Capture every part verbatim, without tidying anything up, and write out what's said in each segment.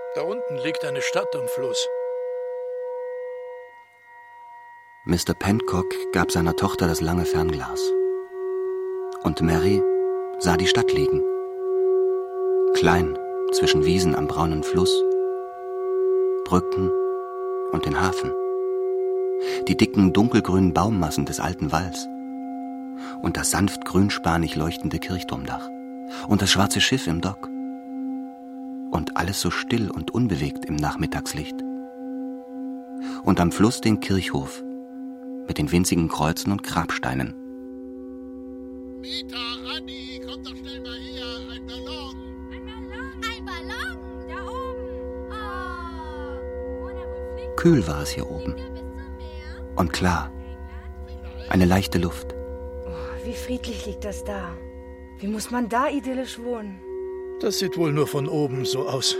Da unten liegt eine Stadt am Fluss. Mister Pencock gab seiner Tochter das lange Fernglas. Und Mary sah die Stadt liegen. Klein zwischen Wiesen am braunen Fluss, Brücken und den Hafen. Die dicken dunkelgrünen Baummassen des alten Walls. Und das sanft grünspanig leuchtende Kirchturmdach. Und das schwarze Schiff im Dock. Und alles so still und unbewegt im Nachmittagslicht. Und am Fluss den Kirchhof mit den winzigen Kreuzen und Grabsteinen. Mieter, Andi, kommt doch schnell mal her, ein Ballon. Ein Ballon? Ein Ballon, da oben. Oh, wo der wohl fliegt? Kühl war es hier oben. Und klar. Eine leichte Luft. Oh, wie friedlich liegt das da. Wie muss man da idyllisch wohnen? Das sieht wohl nur von oben so aus.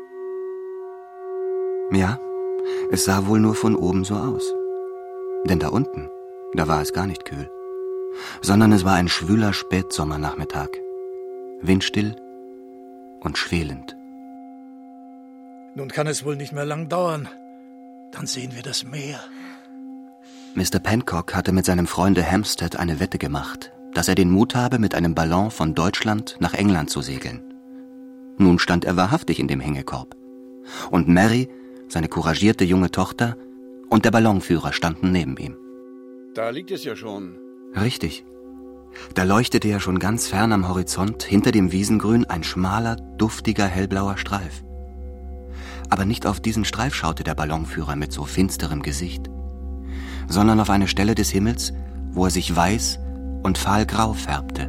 Ja, es sah wohl nur von oben so aus. Denn da unten, da war es gar nicht kühl. Sondern es war ein schwüler Spätsommernachmittag. Windstill und schwelend. Nun kann es wohl nicht mehr lang dauern. Dann sehen wir das Meer. Mister Pencock hatte mit seinem Freunde Hampstead eine Wette gemacht, dass er den Mut habe, mit einem Ballon von Deutschland nach England zu segeln. Nun stand er wahrhaftig in dem Hängekorb. Und Mary, seine couragierte junge Tochter, und der Ballonführer standen neben ihm. Da liegt es ja schon. Richtig. Da leuchtete ja schon ganz fern am Horizont, hinter dem Wiesengrün, ein schmaler, duftiger, hellblauer Streif. Aber nicht auf diesen Streif schaute der Ballonführer mit so finsterem Gesicht, sondern auf eine Stelle des Himmels, wo er sich weiß und fahlgrau färbte.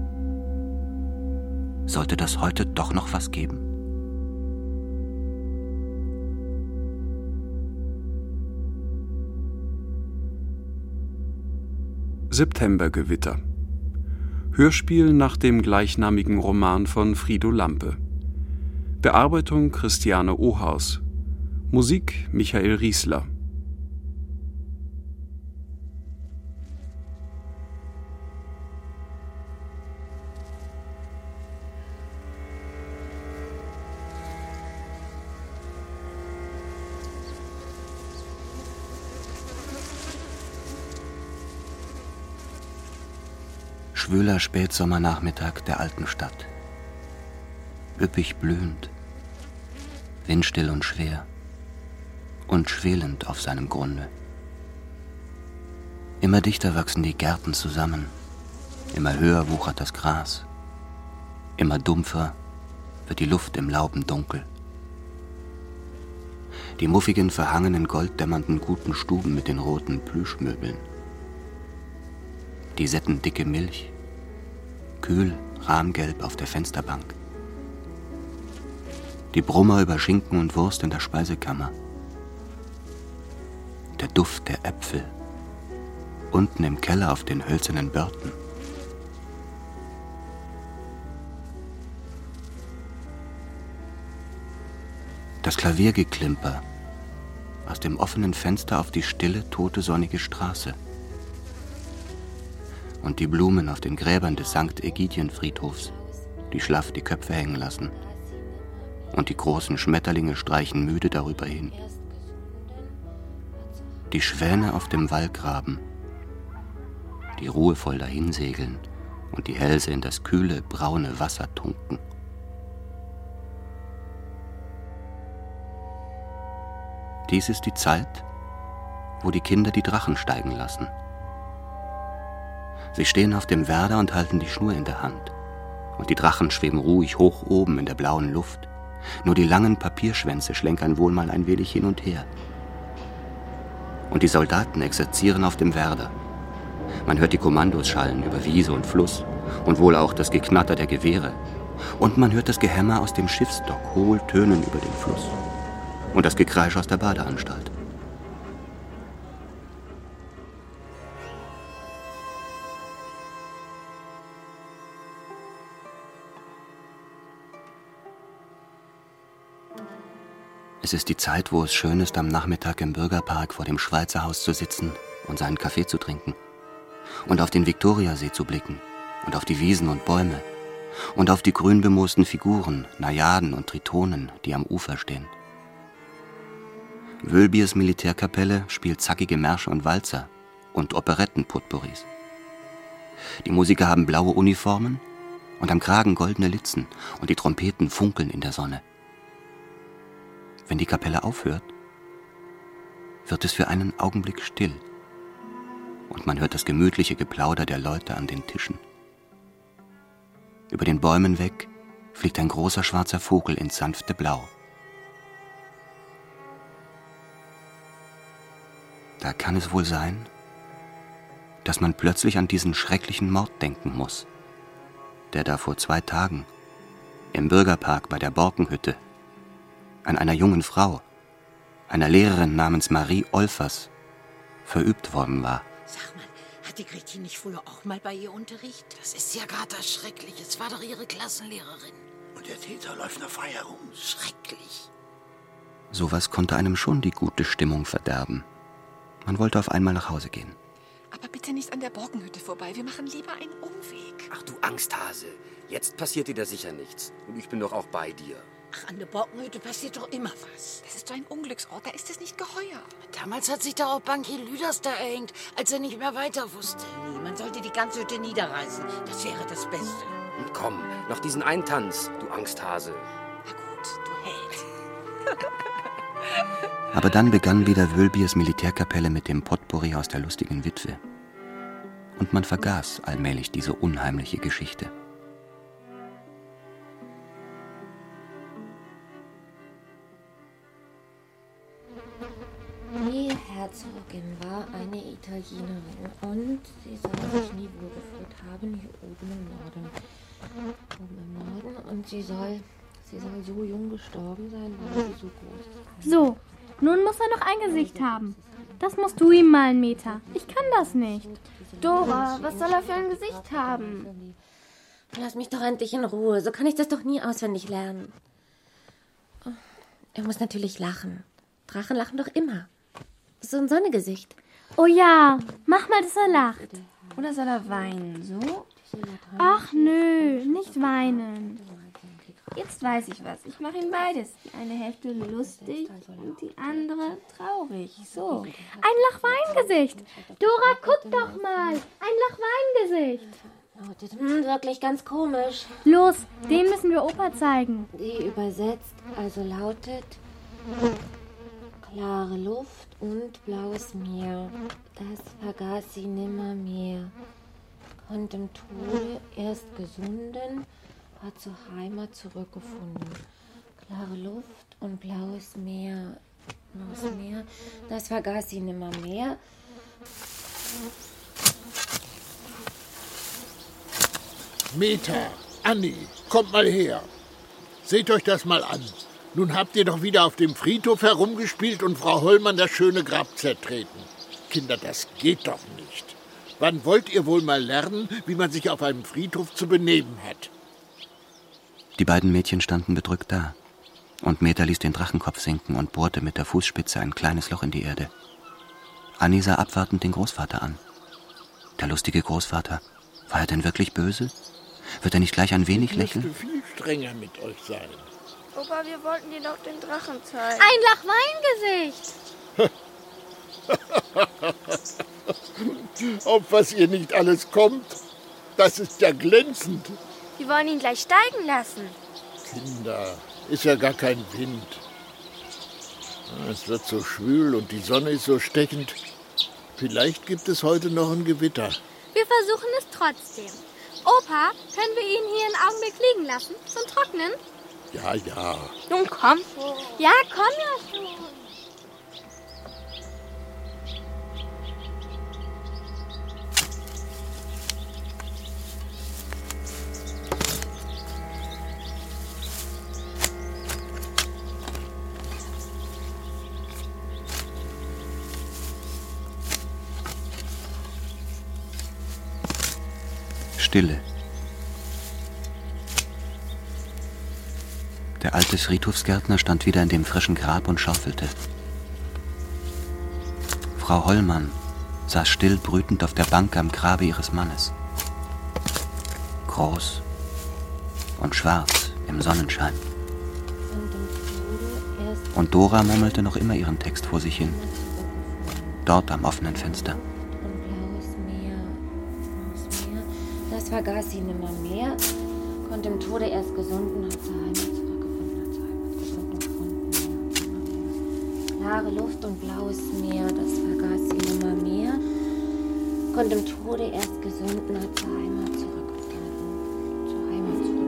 Sollte das heute doch noch was geben? Septembergewitter. Hörspiel nach dem gleichnamigen Roman von Frido Lampe. Bearbeitung Christiane Ohaus. Musik Michael Riesler. Schwüler Spätsommernachmittag der alten Stadt. Üppig blühend, windstill und schwer und schwelend auf seinem Grunde. Immer dichter wachsen die Gärten zusammen, immer höher wuchert das Gras, immer dumpfer wird die Luft im Lauben dunkel. Die muffigen, verhangenen, golddämmernden guten Stuben mit den roten Plüschmöbeln. Die settendicke Milch, kühl, rahmgelb auf der Fensterbank. Die Brummer über Schinken und Wurst in der Speisekammer. Der Duft der Äpfel, unten im Keller auf den hölzernen Börten. Das Klaviergeklimper aus dem offenen Fenster auf die stille, tote, sonnige Straße. Und die Blumen auf den Gräbern des Sankt Ägidien-Friedhofs, die schlaff die Köpfe hängen lassen. Und die großen Schmetterlinge streichen müde darüber hin. Die Schwäne auf dem Wallgraben, die ruhevoll dahinsegeln und die Hälse in das kühle, braune Wasser tunken. Dies ist die Zeit, wo die Kinder die Drachen steigen lassen. Sie stehen auf dem Werder und halten die Schnur in der Hand. Und die Drachen schweben ruhig hoch oben in der blauen Luft. Nur die langen Papierschwänze schlenkern wohl mal ein wenig hin und her. Und die Soldaten exerzieren auf dem Werder. Man hört die Kommandos schallen über Wiese und Fluss und wohl auch das Geknatter der Gewehre. Und man hört das Gehämmer aus dem Schiffsdock hohl tönen über den Fluss. Und das Gekreisch aus der Badeanstalt. Es ist die Zeit, wo es schön ist, am Nachmittag im Bürgerpark vor dem Schweizerhaus zu sitzen und seinen Kaffee zu trinken und auf den Viktoriasee zu blicken und auf die Wiesen und Bäume und auf die grün bemoosten Figuren, Najaden und Tritonen, die am Ufer stehen. Wölbiers Militärkapelle spielt zackige Märsche und Walzer und Operetten-Potpourris. Die Musiker haben blaue Uniformen und am Kragen goldene Litzen und die Trompeten funkeln in der Sonne. Wenn die Kapelle aufhört, wird es für einen Augenblick still und man hört das gemütliche Geplauder der Leute an den Tischen. Über den Bäumen weg fliegt ein großer schwarzer Vogel ins sanfte Blau. Da kann es wohl sein, dass man plötzlich an diesen schrecklichen Mord denken muss, der da vor zwei Tagen im Bürgerpark bei der Borkenhütte an einer jungen Frau, einer Lehrerin namens Marie Olfers, verübt worden war. Sag mal, hatte Gretin nicht früher auch mal bei ihr Unterricht? Das ist ja gerade das Schreckliche. Es war doch ihre Klassenlehrerin. Und der Täter läuft noch frei herum. Schrecklich. Sowas konnte einem schon die gute Stimmung verderben. Man wollte auf einmal nach Hause gehen. Aber bitte nicht an der Borkenhütte vorbei. Wir machen lieber einen Umweg. Ach du Angsthase, jetzt passiert dir da sicher nichts. Und ich bin doch auch bei dir. Ach, an der Borkenhütte passiert doch immer was. Das ist so ein Unglücksort, da ist es nicht geheuer. Damals hat sich da auch Bankier Lüders da erhängt, als er nicht mehr weiter wusste. Nee, man sollte die ganze Hütte niederreißen. Das wäre das Beste. Und komm, noch diesen einen Tanz, du Angsthase. Na gut, du Held. Aber dann begann wieder Wölbiers Militärkapelle mit dem Potpourri aus der lustigen Witwe. Und man vergaß allmählich diese unheimliche Geschichte. Die Herzogin war eine Italienerin und sie soll sich nie wohlgefühlt haben hier oben im Norden. Oben im Norden und sie soll, sie soll so jung gestorben sein, weil sie so groß ist. So, nun muss er noch ein Gesicht haben. Das musst du ihm malen, Meta. Ich kann das nicht. Dora, was soll er für ein Gesicht haben? Lass mich doch endlich in Ruhe, so kann ich das doch nie auswendig lernen. Er muss natürlich lachen. Drachen lachen doch immer. So ein Sonnegesicht. Oh ja, mach mal, dass er lacht. Oder soll er weinen, so? Ach nö, nicht weinen. Jetzt weiß ich was. Ich mache ihm beides. Die eine Hälfte lustig und die andere traurig. So. Ein Lachweingesicht. Dora, guck doch mal. Ein Lachweingesicht. Oh, das ist wirklich ganz komisch. Los, den müssen wir Opa zeigen. Die übersetzt also lautet: klare Luft und blaues Meer. Das vergaß sie nimmermehr. Konnt im Tode erst gesunden, hat zur Heimat zurückgefunden. Klare Luft und blaues Meer. Blaues Meer, das vergaß sie nimmermehr. Meta, Anni, kommt mal her. Seht euch das mal an. Nun habt ihr doch wieder auf dem Friedhof herumgespielt und Frau Hollmann das schöne Grab zertreten. Kinder, das geht doch nicht. Wann wollt ihr wohl mal lernen, wie man sich auf einem Friedhof zu benehmen hat? Die beiden Mädchen standen bedrückt da. Und Meta ließ den Drachenkopf sinken und bohrte mit der Fußspitze ein kleines Loch in die Erde. Anni sah abwartend den Großvater an. Der lustige Großvater, war er denn wirklich böse? Wird er nicht gleich ein wenig lächeln? Ich müsste viel strenger mit euch sein. Opa, wir wollten dir doch den Drachen zeigen. Ein Lachweingesicht. Auf was ihr nicht alles kommt, das ist ja glänzend. Wir wollen ihn gleich steigen lassen. Kinder, ist ja gar kein Wind. Es wird so schwül und die Sonne ist so stechend. Vielleicht gibt es heute noch ein Gewitter. Wir versuchen es trotzdem. Opa, können wir ihn hier einen Augenblick liegen lassen, zum Trocknen? Ja, ja. Nun komm schon. Ja, komm ja schon. Stille. Der alte Friedhofsgärtner stand wieder in dem frischen Grab und schaufelte. Frau Hollmann saß still brütend auf der Bank am Grabe ihres Mannes. Groß, und schwarz im Sonnenschein. Und Dora murmelte noch immer ihren Text vor sich hin. Dort am offenen Fenster. Und blaues Meer, blaues Meer, das vergaß sie nimmer mehr. Konnte im Tode erst gesunden, hat zur Heimat zurückgefunden, hat zur Heimat gefunden und gefunden. Ja. Klare Luft und blaues Meer, das vergaß sie nimmer mehr. Konnte im Tode erst gesunden, hat zur Heimat zurückgefunden, zur Heimat zurückgefunden.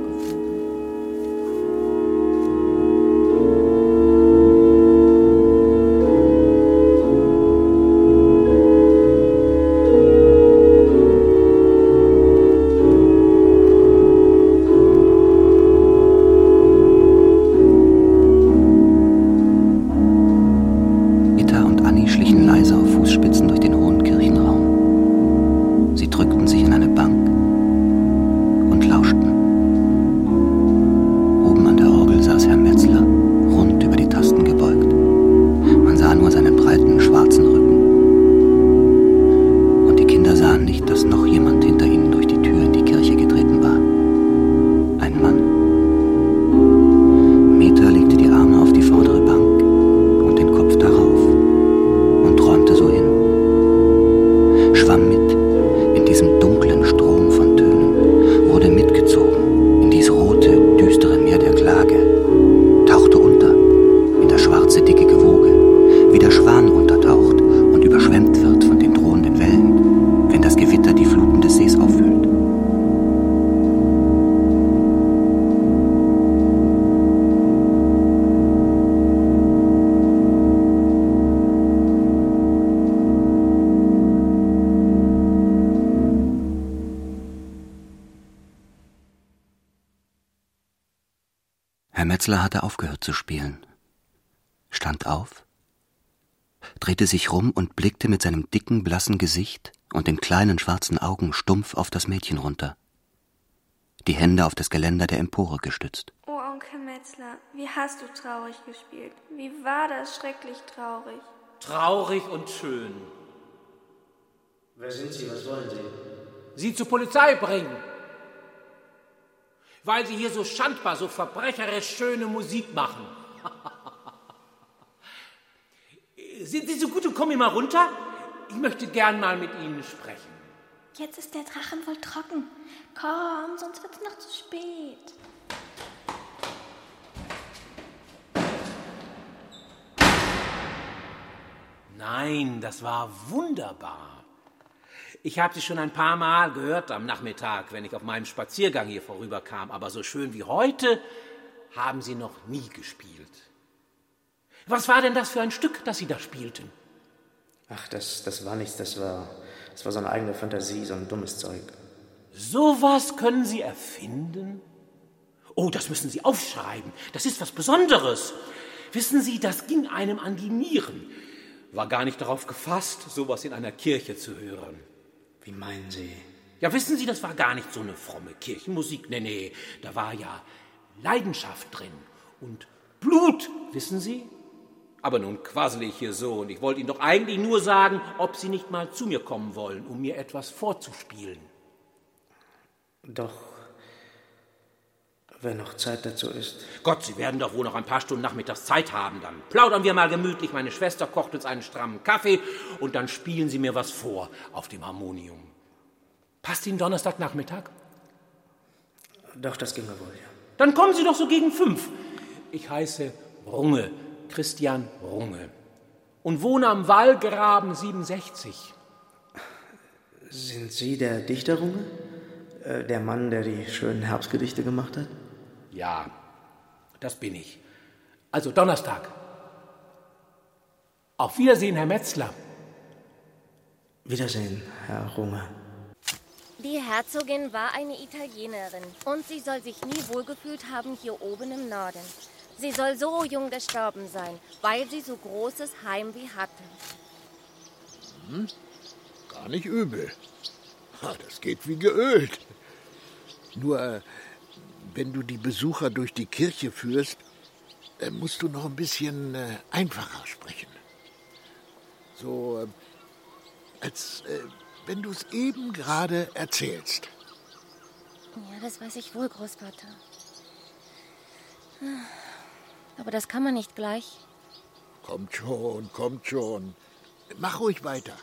Herr Metzler hatte aufgehört zu spielen, stand auf, drehte sich rum und blickte mit seinem dicken, blassen Gesicht und den kleinen schwarzen Augen stumpf auf das Mädchen runter, die Hände auf das Geländer der Empore gestützt. Oh, Onkel Metzler, wie hast du traurig gespielt? Wie war das schrecklich traurig? Traurig und schön. Wer sind Sie? Was wollen Sie? Sie zur Polizei bringen. Weil Sie hier so schandbar, so verbrecherisch schöne Musik machen. Sind Sie so gut und kommen mal runter? Ich möchte gern mal mit Ihnen sprechen. Jetzt ist der Drachen wohl trocken. Komm, sonst wird's noch zu spät. Nein, das war wunderbar. Ich habe sie schon ein paar Mal gehört am Nachmittag, wenn ich auf meinem Spaziergang hier vorüberkam. Aber so schön wie heute haben sie noch nie gespielt. Was war denn das für ein Stück, das Sie da spielten? Ach, das, das war nichts. Das war, das war so eine eigene Fantasie, so ein dummes Zeug. Sowas können Sie erfinden? Oh, das müssen Sie aufschreiben. Das ist was Besonderes. Wissen Sie, das ging einem an die Nieren. War gar nicht darauf gefasst, sowas in einer Kirche zu hören. Wie meinen Sie? Ja, wissen Sie, das war gar nicht so eine fromme Kirchenmusik. Nee, nee, da war ja Leidenschaft drin und Blut, wissen Sie? Aber nun quassel ich hier so und ich wollte Ihnen doch eigentlich nur sagen, ob Sie nicht mal zu mir kommen wollen, um mir etwas vorzuspielen. Doch, wenn noch Zeit dazu ist. Gott, Sie werden doch wohl noch ein paar Stunden nachmittags Zeit haben. Dann plaudern wir mal gemütlich. Meine Schwester kocht uns einen strammen Kaffee und dann spielen Sie mir was vor auf dem Harmonium. Passt Ihnen Donnerstagnachmittag? Doch, das ginge wohl, ja. Dann kommen Sie doch so gegen fünf. Ich heiße Runge, Christian Runge, und wohne am Wallgraben siebenundsechzig. Sind Sie der Dichter Runge? Äh, der Mann, der die schönen Herbstgedichte gemacht hat? Ja, das bin ich. Also Donnerstag. Auf Wiedersehen, Herr Metzler. Wiedersehen, Herr Runge. Die Herzogin war eine Italienerin und sie soll sich nie wohlgefühlt haben hier oben im Norden. Sie soll so jung gestorben sein, weil sie so großes Heimweh hatte. Hm, gar nicht übel. Das geht wie geölt. Nur, wenn du die Besucher durch die Kirche führst, musst du noch ein bisschen einfacher sprechen. So, als wenn du es eben gerade erzählst. Ja, das weiß ich wohl, Großvater. Aber das kann man nicht gleich. Kommt schon, kommt schon. Mach ruhig weiter.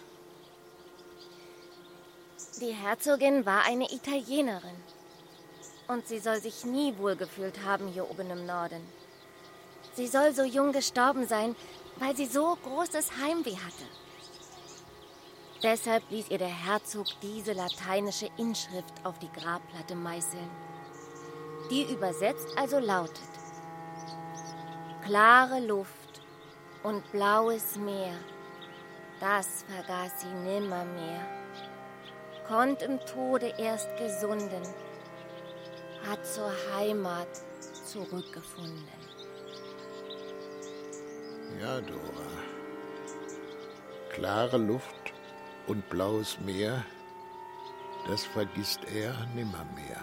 Die Herzogin war eine Italienerin. Und sie soll sich nie wohlgefühlt haben hier oben im Norden. Sie soll so jung gestorben sein, weil sie so großes Heimweh hatte. Deshalb ließ ihr der Herzog diese lateinische Inschrift auf die Grabplatte meißeln. Die übersetzt also lautet: Klare Luft und blaues Meer, das vergaß sie nimmermehr. Konnt im Tode erst gesunden, hat zur Heimat zurückgefunden. Ja, Dora. Klare Luft und blaues Meer, das vergisst er nimmermehr.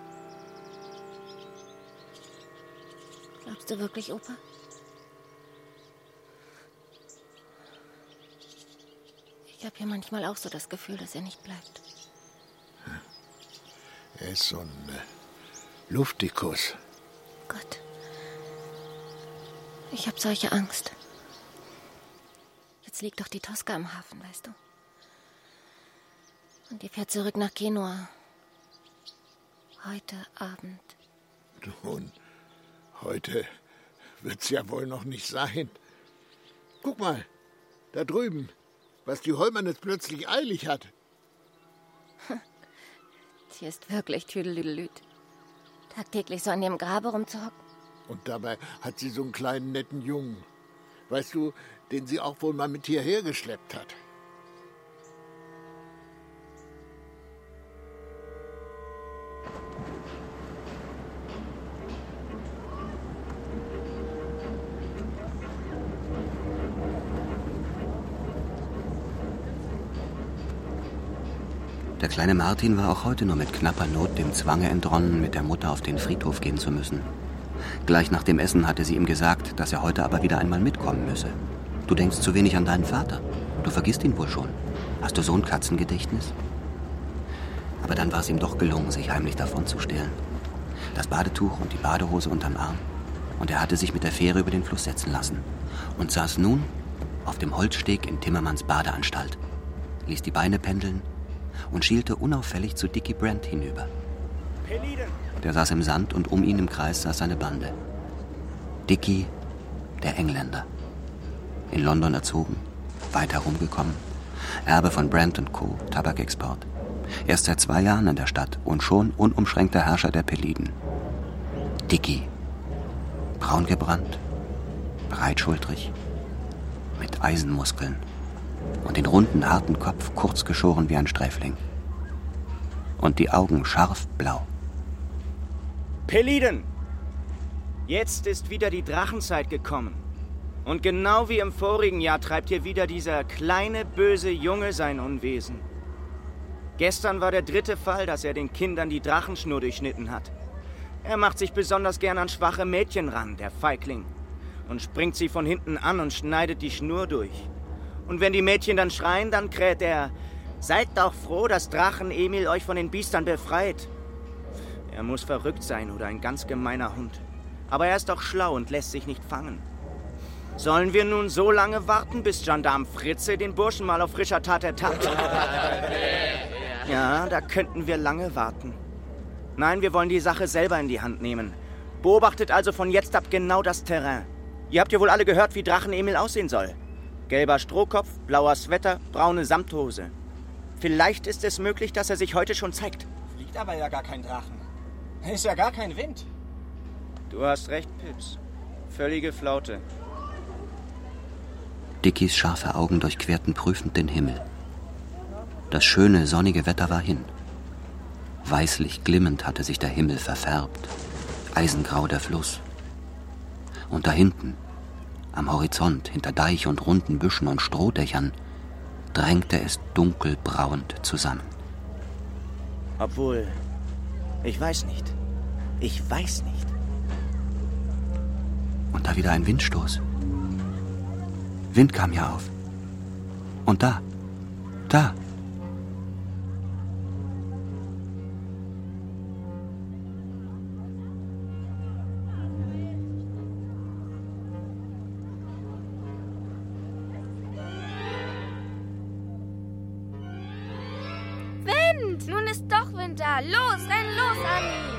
Glaubst du wirklich, Opa? Ich habe ja manchmal auch so das Gefühl, dass er nicht bleibt. Er ist so ein äh, Luftikus. Gott. Ich habe solche Angst. Jetzt liegt doch die Tosca im Hafen, weißt du? Und die fährt zurück nach Genua. Heute Abend. Nun, heute wird's ja wohl noch nicht sein. Guck mal, da drüben, was die Hollmann jetzt plötzlich eilig hat. Die ist wirklich tüdelüdelüt. Tagtäglich so an dem Grabe rumzuhocken. Und dabei hat sie so einen kleinen, netten Jungen. Weißt du, den sie auch wohl mal mit hierher geschleppt hat. Der kleine Martin war auch heute nur mit knapper Not dem Zwange entronnen, mit der Mutter auf den Friedhof gehen zu müssen. Gleich nach dem Essen hatte sie ihm gesagt, dass er heute aber wieder einmal mitkommen müsse. Du denkst zu wenig an deinen Vater. Du vergisst ihn wohl schon. Hast du so ein Katzengedächtnis? Aber dann war es ihm doch gelungen, sich heimlich davonzustehlen. Das Badetuch und die Badehose unterm Arm. Und er hatte sich mit der Fähre über den Fluss setzen lassen. Und saß nun auf dem Holzsteg in Timmermans Badeanstalt. Ließ die Beine pendeln und schielte unauffällig zu Dickie Brent hinüber. Der saß im Sand und um ihn im Kreis saß seine Bande. Dickie, der Engländer. In London erzogen, weit herumgekommen. Erbe von Brent und Co., Tabakexport. Erst seit zwei Jahren in der Stadt und schon unumschränkter Herrscher der Peliden. Dickie, braun gebrannt, breitschultrig, mit Eisenmuskeln und den runden, harten Kopf kurz geschoren wie ein Sträfling. Und die Augen scharf blau. Peliden! Jetzt ist wieder die Drachenzeit gekommen. Und genau wie im vorigen Jahr treibt hier wieder dieser kleine, böse Junge sein Unwesen. Gestern war der dritte Fall, dass er den Kindern die Drachenschnur durchschnitten hat. Er macht sich besonders gern an schwache Mädchen ran, der Feigling. Und springt sie von hinten an und schneidet die Schnur durch. Und wenn die Mädchen dann schreien, dann kräht er: Seid doch froh, dass Drachen Emil euch von den Biestern befreit. Er muss verrückt sein oder ein ganz gemeiner Hund. Aber er ist doch schlau und lässt sich nicht fangen. Sollen wir nun so lange warten, bis Gendarm Fritze den Burschen mal auf frischer Tat ertappt? Ja, da könnten wir lange warten. Nein, wir wollen die Sache selber in die Hand nehmen. Beobachtet also von jetzt ab genau das Terrain. Ihr habt ja wohl alle gehört, wie Drachen Emil aussehen soll. Gelber Strohkopf, blauer Sweater, braune Samthose. Vielleicht ist es möglich, dass er sich heute schon zeigt. Fliegt aber ja gar kein Drachen. Ist ja gar kein Wind. Du hast recht, Pips. Völlige Flaute. Dickies scharfe Augen durchquerten prüfend den Himmel. Das schöne, sonnige Wetter war hin. Weißlich glimmend hatte sich der Himmel verfärbt. Eisengrau der Fluss. Und da hinten, am Horizont, hinter Deich und runden Büschen und Strohdächern, drängte es dunkelbrauend zusammen. Obwohl, ich weiß nicht. Ich weiß nicht. Und da wieder ein Windstoß. Wind kam ja auf. Und da, da. sind da. Los, renn los, Anni.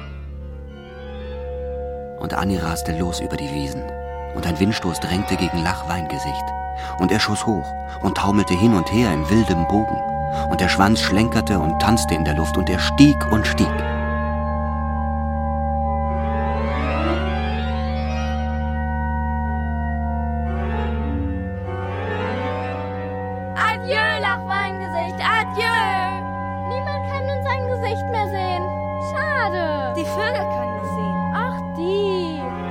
Und Anni raste los über die Wiesen. Und ein Windstoß drängte gegen Lachweingesicht. Und er schoss hoch und taumelte hin und her in wildem Bogen. Und der Schwanz schlenkerte und tanzte in der Luft. Und er stieg und stieg. Adieu, Lachweingesicht, adieu. Niemand kann nun sein Gesicht mehr sehen. Schade. Die Vögel können es sehen. Ach, die.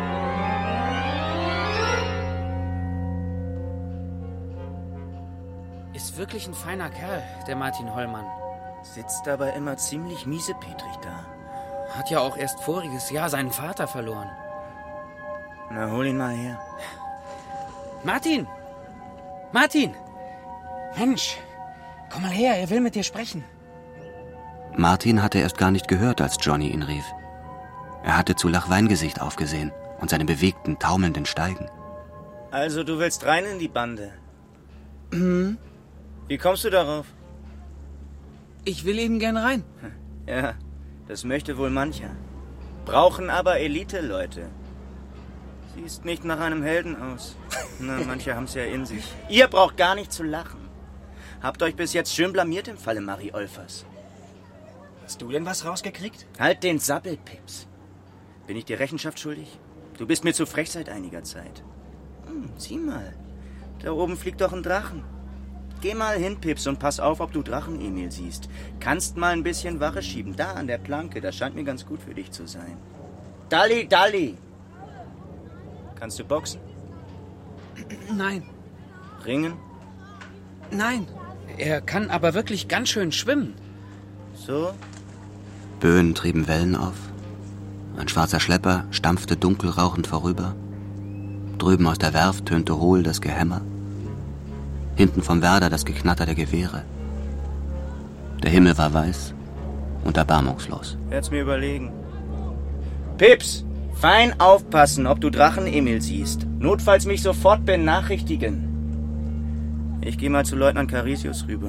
Ist wirklich ein feiner Kerl, der Martin Hollmann. Sitzt aber immer ziemlich miesepetrig da. Hat ja auch erst voriges Jahr seinen Vater verloren. Na, hol ihn mal her. Martin! Martin! Mensch, komm mal her, er will mit dir sprechen. Martin hatte erst gar nicht gehört, als Johnny ihn rief. Er hatte zu Lachweingesicht aufgesehen und seine bewegten, taumelnden Steigen. Also, du willst rein in die Bande? Hm? Wie kommst du darauf? Ich will eben gern rein. Ja, das möchte wohl mancher. Brauchen aber Elite-Leute. Siehst nicht nach einem Helden aus. Na, manche haben's ja in sich. Ihr braucht gar nicht zu lachen. Habt euch bis jetzt schön blamiert im Falle Marie Olfers. Hast du denn was rausgekriegt? Halt den Sabbel, Pips. Bin ich dir Rechenschaft schuldig? Du bist mir zu frech seit einiger Zeit. Hm, sieh mal. Da oben fliegt doch ein Drachen. Geh mal hin, Pips, und pass auf, ob du Drachen-Emil siehst. Kannst mal ein bisschen Wache schieben. Da an der Planke, das scheint mir ganz gut für dich zu sein. Dalli, Dalli! Kannst du boxen? Nein. Ringen? Nein. Er kann aber wirklich ganz schön schwimmen. So? Böen trieben Wellen auf. Ein schwarzer Schlepper stampfte dunkel rauchend vorüber. Drüben aus der Werft tönte hohl das Gehämmer. Hinten vom Werder das Geknatter der Gewehre. Der Himmel war weiß und erbarmungslos. Werd's mir überlegen. Pips, fein aufpassen, ob du Drachen-Emil siehst. Notfalls mich sofort benachrichtigen. Ich gehe mal zu Leutnant Carisius rüber.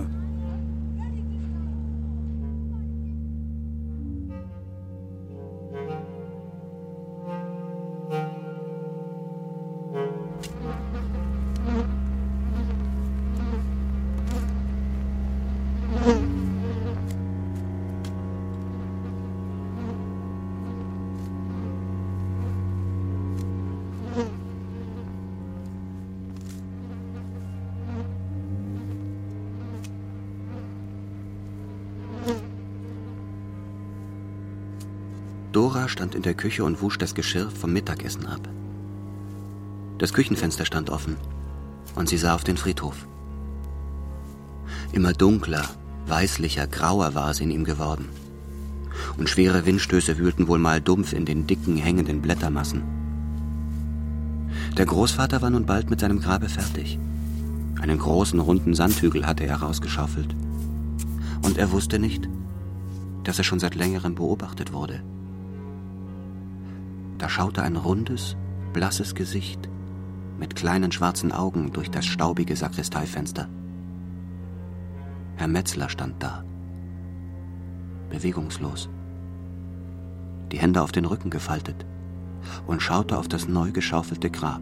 Dora stand in der Küche und wusch das Geschirr vom Mittagessen ab. Das Küchenfenster stand offen und sie sah auf den Friedhof. Immer dunkler, weißlicher, grauer war es in ihm geworden. Und schwere Windstöße wühlten wohl mal dumpf in den dicken, hängenden Blättermassen. Der Großvater war nun bald mit seinem Grabe fertig. Einen großen, runden Sandhügel hatte er rausgeschaufelt. Und er wusste nicht, dass er schon seit längerem beobachtet wurde. Da schaute ein rundes, blasses Gesicht mit kleinen schwarzen Augen durch das staubige Sakristeifenster. Herr Metzler stand da, bewegungslos, die Hände auf den Rücken gefaltet und schaute auf das neu geschaufelte Grab.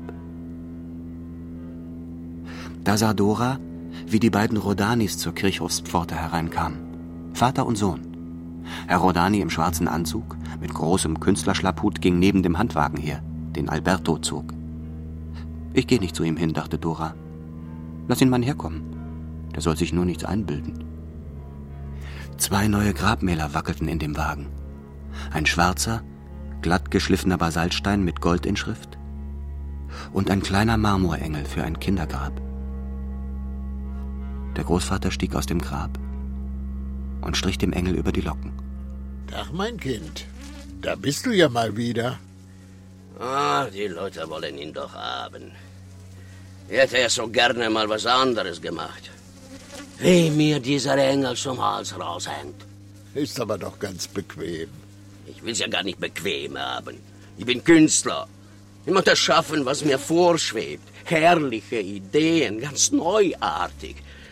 Da sah Dora, wie die beiden Rodanis zur Kirchhofspforte hereinkamen, Vater und Sohn. Herr Rodani im schwarzen Anzug, mit großem Künstlerschlapphut, ging neben dem Handwagen her, den Alberto zog. Ich gehe nicht zu ihm hin, dachte Dora. Lass ihn mal herkommen. Der soll sich nur nichts einbilden. Zwei neue Grabmäler wackelten in dem Wagen. Ein schwarzer, glatt geschliffener Basaltstein mit Goldinschrift und ein kleiner Marmorengel für ein Kindergrab. Der Großvater stieg aus dem Grab und strich dem Engel über die Locken. Ach, mein Kind, da bist du ja mal wieder. Ah, die Leute wollen ihn doch haben. Hätte er so gerne mal was anderes gemacht. Wie mir dieser Engel zum Hals raushängt. Ist aber doch ganz bequem. Ich will's ja gar nicht bequem haben. Ich bin Künstler. Ich muss das schaffen, was mir vorschwebt. Herrliche Ideen, ganz neuartig.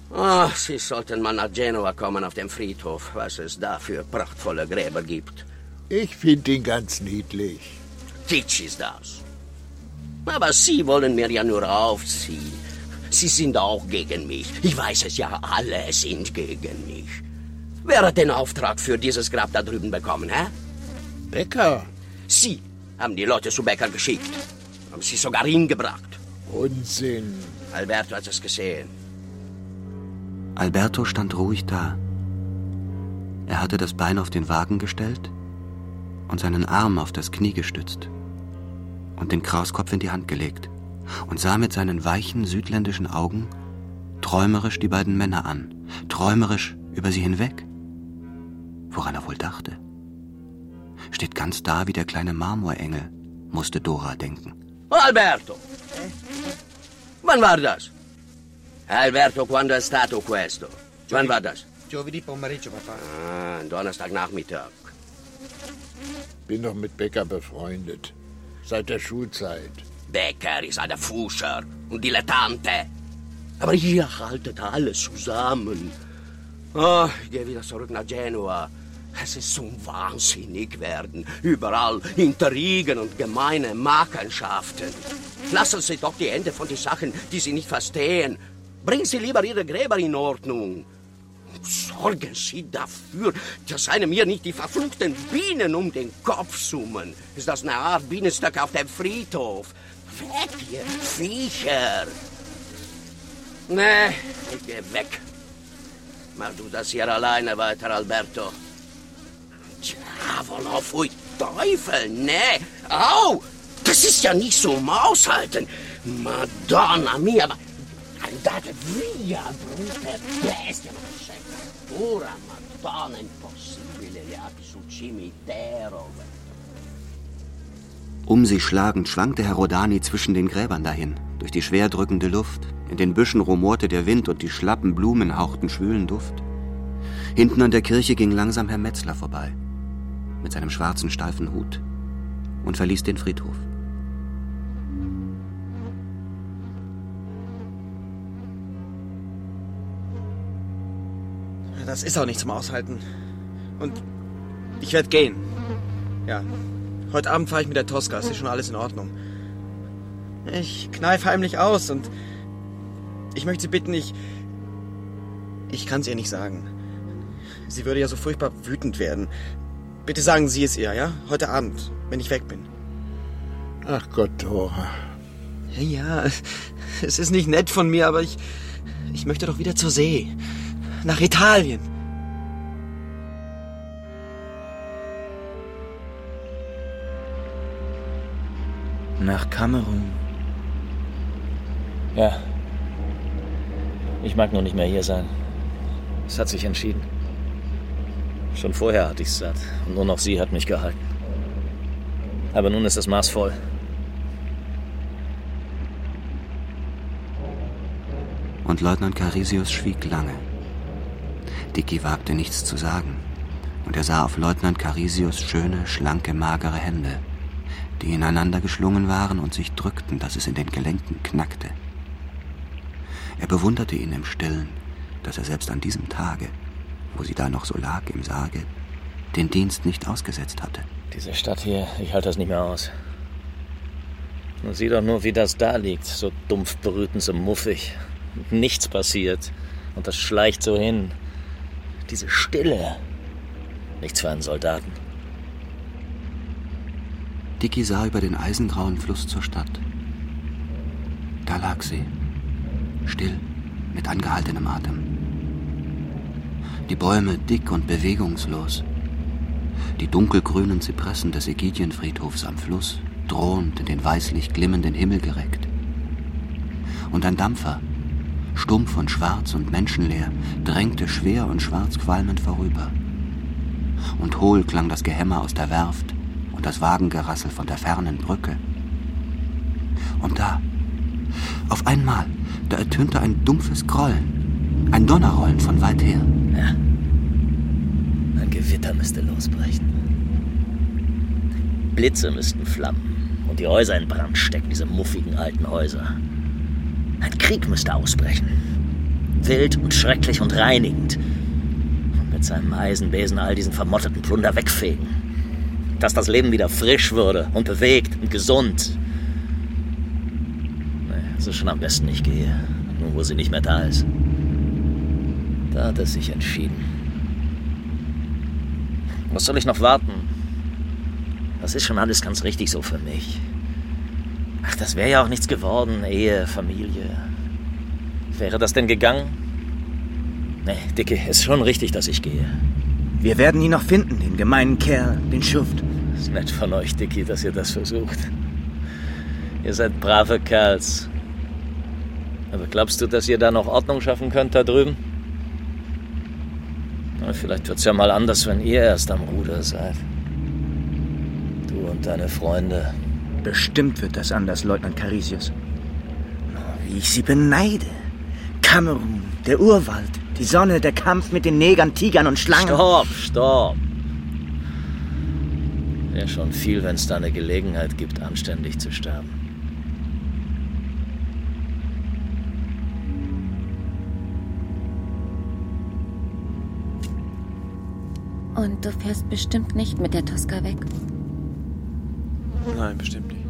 Ach, Sie sollten mal nach Genua kommen auf den Friedhof, was es da für prachtvolle Gräber gibt. Ich finde ihn ganz niedlich. Kitsch ist das. Aber Sie wollen mir ja nur aufziehen. Sie sind auch gegen mich. Ich weiß es ja, alle sind gegen mich. Wer hat den Auftrag für dieses Grab da drüben bekommen, hä? Becker? Sie haben die Leute zu Becker geschickt. Haben sie sogar hingebracht. Unsinn. Alberto hat es gesehen. Alberto stand ruhig da. Er hatte das Bein auf den Wagen gestellt und seinen Arm auf das Knie gestützt und den Krauskopf in die Hand gelegt und sah mit seinen weichen südländischen Augen träumerisch die beiden Männer an, träumerisch über sie hinweg. Woran er wohl dachte? Steht ganz da wie der kleine Marmorengel, musste Dora denken. Alberto! Wann war das? Alberto, quando è stato questo? Wann war das? Giovedì pomeriggio, Papa. Ah, Donnerstagnachmittag. Bin doch mit Becker befreundet. Seit der Schulzeit. Becker ist ein Fuscher und Dilettante. Aber ihr haltet alles zusammen. Oh, ich gehe wieder zurück nach Genua. Es ist zum Wahnsinnig werden. Überall Intrigen und gemeine Machenschaften. Lassen Sie doch die Hände von den Sachen, die Sie nicht verstehen. Bringen Sie lieber Ihre Gräber in Ordnung. Sorgen Sie dafür, dass einem mir nicht die verfluchten Bienen um den Kopf summen. Ist das eine Art Bienenstock auf dem Friedhof? Weg, ihr Viecher! Nee, ich geh weg. Mach du das hier alleine weiter, Alberto. Diavolo, pfui Teufel, nee. Au, das ist ja nicht zum Aushalten. Madonna mia, ma andate via, brutte bestie. Ora, Madonna, impossibile, gli sul cimitero. Um sie schlagend schwankte Herr Rodani zwischen den Gräbern dahin, durch die schwer drückende Luft. In den Büschen rumorte der Wind und die schlappen Blumen hauchten schwülen Duft. Hinten an der Kirche ging langsam Herr Metzler vorbei, mit seinem schwarzen, steifen Hut, und verließ den Friedhof. Das ist auch nicht zum Aushalten. Und ich werde gehen. Ja, heute Abend fahre ich mit der Tosca, ist schon alles in Ordnung. Ich kneife heimlich aus und ich möchte Sie bitten, ich... Ich kann es ihr nicht sagen. Sie würde ja so furchtbar wütend werden. Bitte sagen Sie es ihr, ja? Heute Abend, wenn ich weg bin. Ach Gott, Dora. Ja, ja, es ist nicht nett von mir, aber ich... Ich möchte doch wieder zur See. Nach Italien. Nach Kamerun. Ja. Ich mag nur nicht mehr hier sein. Es hat sich entschieden. Schon vorher hatte ich's satt. Und nur noch sie hat mich gehalten. Aber nun ist das Maß voll. Und Leutnant Carisius schwieg lange. Dicky wagte nichts zu sagen. Und er sah auf Leutnant Carisius schöne, schlanke, magere Hände, die ineinander geschlungen waren und sich drückten, dass es in den Gelenken knackte. Er bewunderte ihn im Stillen, dass er selbst an diesem Tage, wo sie da noch so lag im Sarge, den Dienst nicht ausgesetzt hatte. Diese Stadt hier, ich halte das nicht mehr aus. Und sieh doch nur, wie das da liegt, so dumpf brütend, so muffig. Nichts passiert. Und das schleicht so hin. Diese Stille. Nichts für einen Soldaten. Dicky sah über den eisengrauen Fluss zur Stadt. Da lag sie, still, mit angehaltenem Atem. Die Bäume dick und bewegungslos. Die dunkelgrünen Zypressen des Ägidienfriedhofs am Fluss, drohend in den weißlich glimmenden Himmel gereckt. Und ein Dampfer, stumpf und schwarz und menschenleer, drängte schwer und schwarz qualmend vorüber. Und hohl klang das Gehämmer aus der Werft und das Wagengerassel von der fernen Brücke. Und da, auf einmal, da ertönte ein dumpfes Grollen, ein Donnerrollen von weit her. Ja, ein Gewitter müsste losbrechen. Blitze müssten flammen und die Häuser in Brand stecken, diese muffigen alten Häuser. Ein Krieg müsste ausbrechen. wild und schrecklich und reinigend. Und mit seinem Eisenbesen all diesen vermotteten Plunder wegfegen. Dass das Leben wieder frisch wurde und bewegt und gesund. Nee, es ist schon am besten, ich gehe. Nun, wo sie nicht mehr da ist. Da hat er sich entschieden. Was soll ich noch warten? Das ist schon alles ganz richtig so für mich. Ach, das wäre ja auch nichts geworden. Ehe, Familie. Wäre das denn gegangen? Nee, Dicke, ist schon richtig, dass ich gehe. Wir werden ihn noch finden, den gemeinen Kerl, den Schuft. Ist nett von euch, Dickie, dass ihr das versucht. Ihr seid brave Kerls. Aber glaubst du, dass ihr da noch Ordnung schaffen könnt da drüben? Na, vielleicht wird's ja mal anders, wenn ihr erst am Ruder seid. Du und deine Freunde. Bestimmt wird das anders, Leutnant Carisius. Wie ich sie beneide. Kamerun, der Urwald, die Sonne, der Kampf mit den Negern, Tigern und Schlangen. Stopp, stopp. Wäre schon viel, wenn es da eine Gelegenheit gibt, anständig zu sterben. Und du fährst bestimmt nicht mit der Tosca weg? Nein, bestimmt nicht.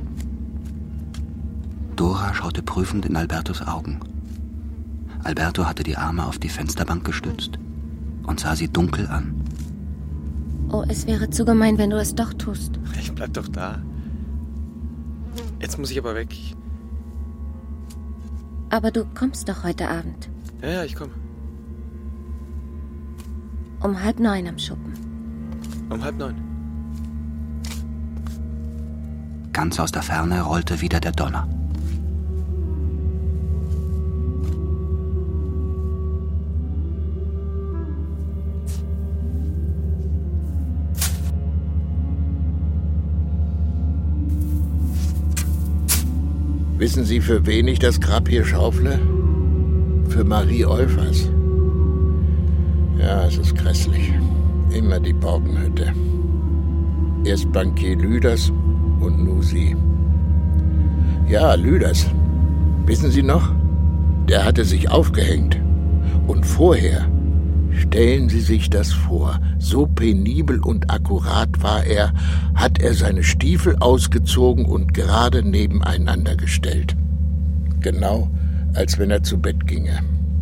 Dora schaute prüfend in Albertos Augen. Alberto hatte die Arme auf die Fensterbank gestützt und sah sie dunkel an. Oh, es wäre zu gemein, wenn du es doch tust. Ich bleib doch da. Jetzt muss ich aber weg. Aber du kommst doch heute Abend. Ja, ja, ich komme. Um halb neun am Schuppen. Um halb neun. Ganz aus der Ferne rollte wieder der Donner. Wissen Sie, für wen ich das Grab hier schaufle? Für Marie Olfers. Ja, es ist grässlich. Immer die Borkenhütte. Erst Bankier Lüders und nun sie. Ja, Lüders. Wissen Sie noch? Der hatte sich aufgehängt. Und vorher, stellen Sie sich das vor, so penibel und akkurat war er, hat er seine Stiefel ausgezogen und gerade nebeneinander gestellt. Genau, als wenn er zu Bett ginge.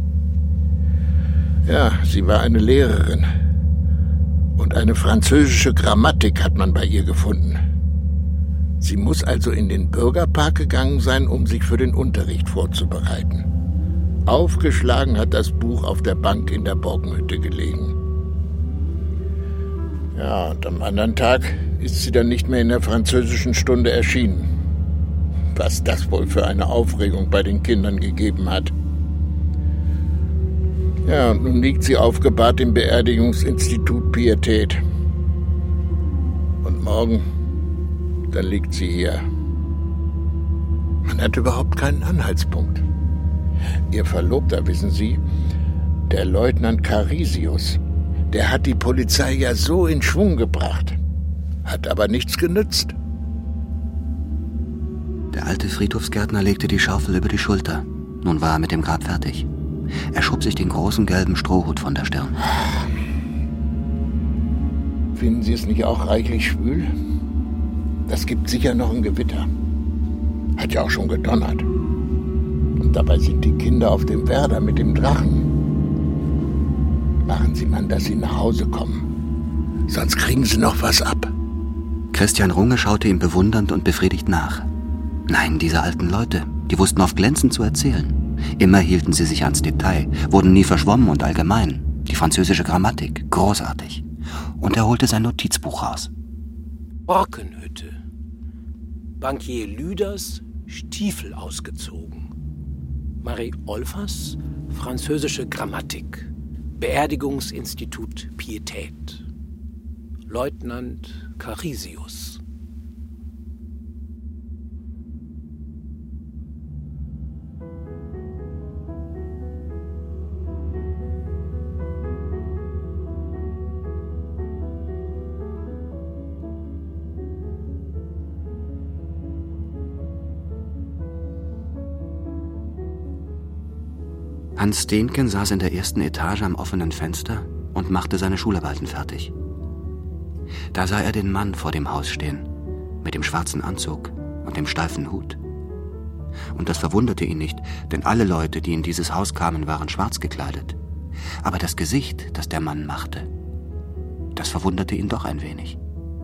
Ja, sie war eine Lehrerin. Und eine französische Grammatik hat man bei ihr gefunden. Sie muss also in den Bürgerpark gegangen sein, um sich für den Unterricht vorzubereiten. Aufgeschlagen hat das Buch auf der Bank in der Borkenhütte gelegen. Ja, und am anderen Tag ist sie dann nicht mehr in der französischen Stunde erschienen. Was das wohl für eine Aufregung bei den Kindern gegeben hat. Ja, und nun liegt sie aufgebahrt im Beerdigungsinstitut Pietät. Und morgen, dann liegt sie hier. Man hat überhaupt keinen Anhaltspunkt. Ihr Verlobter, wissen Sie, der Leutnant Carisius, der hat die Polizei ja so in Schwung gebracht. Hat aber nichts genützt. Der alte Friedhofsgärtner legte die Schaufel über die Schulter. Nun war er mit dem Grab fertig. Er schob sich den großen gelben Strohhut von der Stirn. Finden Sie es nicht auch reichlich schwül? Das gibt sicher noch ein Gewitter. Hat ja auch schon gedonnert. Und dabei sind die Kinder auf dem Werder mit dem Drachen. Machen Sie mal, dass Sie nach Hause kommen. Sonst kriegen Sie noch was ab. Christian Runge schaute ihm bewundernd und befriedigt nach. Nein, diese alten Leute, die wussten oft glänzend zu erzählen. Immer hielten sie sich ans Detail, wurden nie verschwommen und allgemein. Die französische Grammatik, großartig. Und er holte sein Notizbuch raus. Borkenhütte. Bankier Lüders, Stiefel ausgezogen. Marie Olfers, französische Grammatik. Beerdigungsinstitut Pietät. Leutnant Carisius. Hans Steenken saß in der ersten Etage am offenen Fenster und machte seine Schularbeiten fertig. Da sah er den Mann vor dem Haus stehen, mit dem schwarzen Anzug und dem steifen Hut. Und das verwunderte ihn nicht, denn alle Leute, die in dieses Haus kamen, waren schwarz gekleidet. Aber das Gesicht, das der Mann machte, das verwunderte ihn doch ein wenig.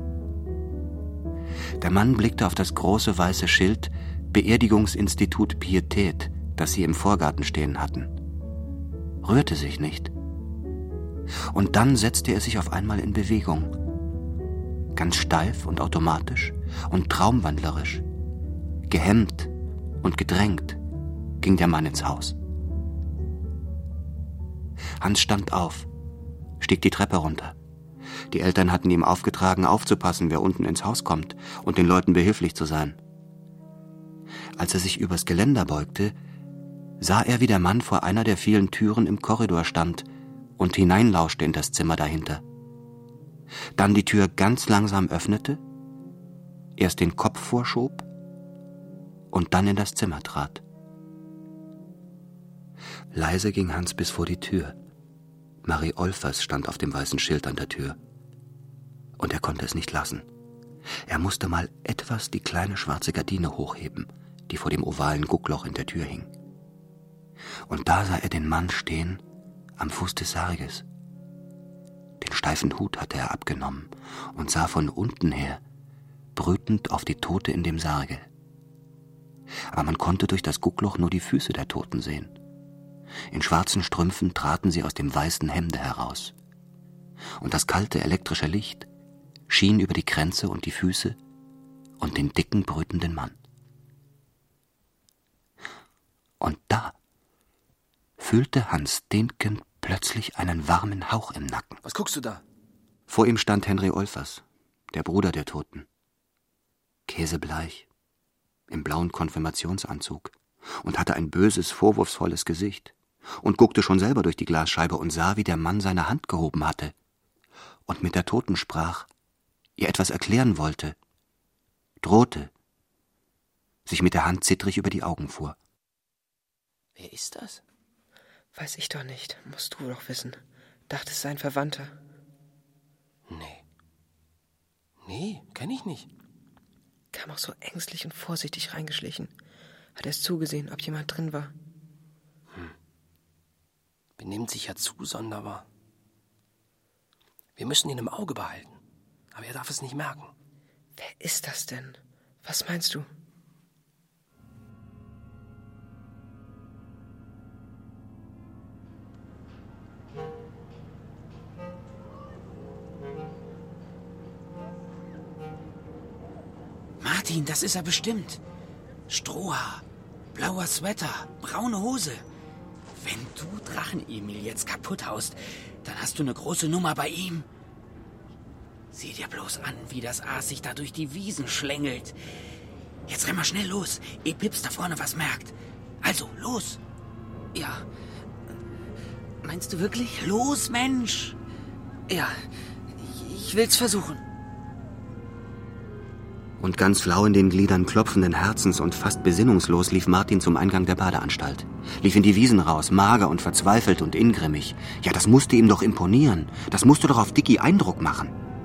Der Mann blickte auf das große weiße Schild Beerdigungsinstitut Pietät, das sie im Vorgarten stehen hatten, rührte sich nicht. Und dann setzte er sich auf einmal in Bewegung. Ganz steif und automatisch und traumwandlerisch, gehemmt und gedrängt, ging der Mann ins Haus. Hans stand auf, stieg die Treppe runter. Die Eltern hatten ihm aufgetragen, aufzupassen, wer unten ins Haus kommt und den Leuten behilflich zu sein. Als er sich übers Geländer beugte, sah er, wie der Mann vor einer der vielen Türen im Korridor stand und hineinlauschte in das Zimmer dahinter. Dann die Tür ganz langsam öffnete, erst den Kopf vorschob und dann in das Zimmer trat. Leise ging Hans bis vor die Tür. Marie Olfers stand auf dem weißen Schild an der Tür. Und er konnte es nicht lassen. Er musste mal etwas die kleine schwarze Gardine hochheben, die vor dem ovalen Guckloch in der Tür hing. Und da sah er den Mann stehen am Fuß des Sarges. Den steifen Hut hatte er abgenommen und sah von unten her brütend auf die Tote in dem Sarge. Aber man konnte durch das Guckloch nur die Füße der Toten sehen. In schwarzen Strümpfen traten sie aus dem weißen Hemde heraus. Und das kalte elektrische Licht schien über die Kränze und die Füße und den dicken, brütenden Mann. Und da fühlte Hans Steenken plötzlich einen warmen Hauch im Nacken. Was guckst du da? Vor ihm stand Henry Olfers, der Bruder der Toten. Käsebleich, im blauen Konfirmationsanzug und hatte ein böses, vorwurfsvolles Gesicht und guckte schon selber durch die Glasscheibe und sah, wie der Mann seine Hand gehoben hatte und mit der Toten sprach, ihr etwas erklären wollte, drohte, sich mit der Hand zittrig über die Augen fuhr. Wer ist das? Weiß ich doch nicht. Musst du doch wissen. Dachte, es sei ein Verwandter. Nee. Nee, kenn ich nicht. Kam auch so ängstlich und vorsichtig reingeschlichen. Hat erst zugesehen, ob jemand drin war. Hm. Benimmt sich ja zu sonderbar. Wir müssen ihn im Auge behalten. Aber er darf es nicht merken. Wer ist das denn? Was meinst du? Martin, das ist er bestimmt. Strohhaar, blauer Sweater, braune Hose. Wenn du Drachen-Emil jetzt kaputt haust, dann hast du eine große Nummer bei ihm. Sieh dir bloß an, wie das Aas sich da durch die Wiesen schlängelt. Jetzt renn mal schnell los, ehe Pips da vorne was merkt. Also, los. Ja. Meinst du wirklich? Los, Mensch. Ja, ich will's versuchen. Und ganz flau in den Gliedern klopfenden Herzens und fast besinnungslos lief Martin zum Eingang der Badeanstalt. Lief in die Wiesen raus, mager und verzweifelt und ingrimmig. Ja, das musste ihm doch imponieren. Das musste doch auf Dicky Eindruck machen.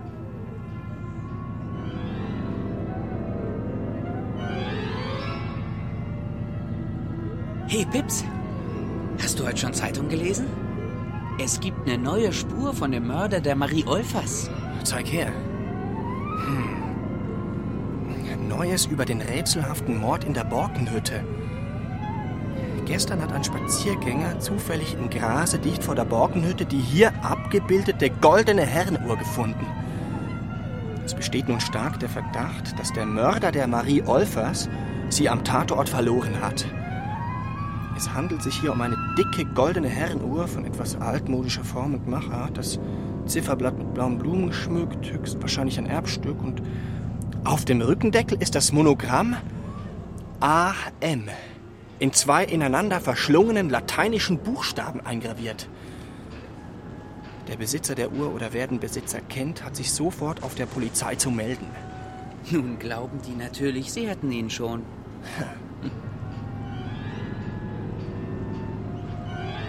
Hey, Pips. Hast du heute schon Zeitung gelesen? Es gibt eine neue Spur von dem Mörder der Marie Olfers. Zeig her. Hm. Neues über den rätselhaften Mord in der Borkenhütte. Gestern hat ein Spaziergänger zufällig im Grase dicht vor der Borkenhütte die hier abgebildete goldene Herrenuhr gefunden. Es besteht nun stark der Verdacht, dass der Mörder der Marie Olfers sie am Tatort verloren hat. Es handelt sich hier um eine dicke goldene Herrenuhr von etwas altmodischer Form und Machart. Das Zifferblatt mit blauen Blumen geschmückt, höchstwahrscheinlich ein Erbstück. Und auf dem Rückendeckel ist das Monogramm A M in zwei ineinander verschlungenen lateinischen Buchstaben eingraviert. Der Besitzer der Uhr oder wer den Besitzer kennt, hat sich sofort auf der Polizei zu melden. Nun glauben die natürlich, sie hätten ihn schon.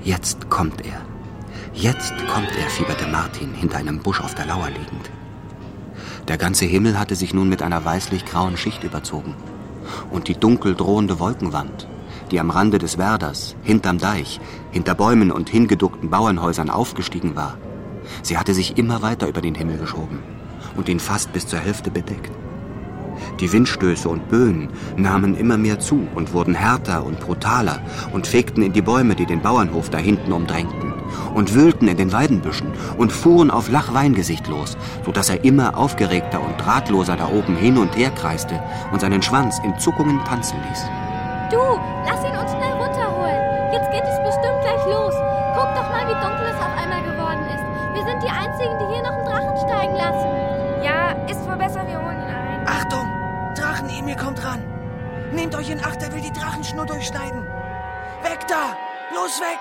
Jetzt kommt er. Jetzt kommt er, fieberte Martin, hinter einem Busch auf der Lauer liegend. Der ganze Himmel hatte sich nun mit einer weißlich-grauen Schicht überzogen. Und die dunkel drohende Wolkenwand, die am Rande des Werders, hinterm Deich, hinter Bäumen und hingeduckten Bauernhäusern aufgestiegen war, sie hatte sich immer weiter über den Himmel geschoben und ihn fast bis zur Hälfte bedeckt. Die Windstöße und Böen nahmen immer mehr zu und wurden härter und brutaler und fegten in die Bäume, die den Bauernhof da hinten umdrängten, und wühlten in den Weidenbüschen und fuhren auf Lachweingesicht los, so dass er immer aufgeregter und ratloser da oben hin und her kreiste und seinen Schwanz in Zuckungen tanzen ließ. Du, lass ihn uns schnell runterholen. Jetzt geht es bestimmt gleich los. Guck doch mal, wie dunkel es auf einmal geworden ist. Wir sind die Einzigen, die hier noch einen Drachen steigen lassen. Ja, ist wohl besser, wir holen ihn ein. Achtung! Drachen-Emil kommt ran! Nehmt euch in Acht, er will die Drachenschnur durchschneiden! Weg da! Los weg!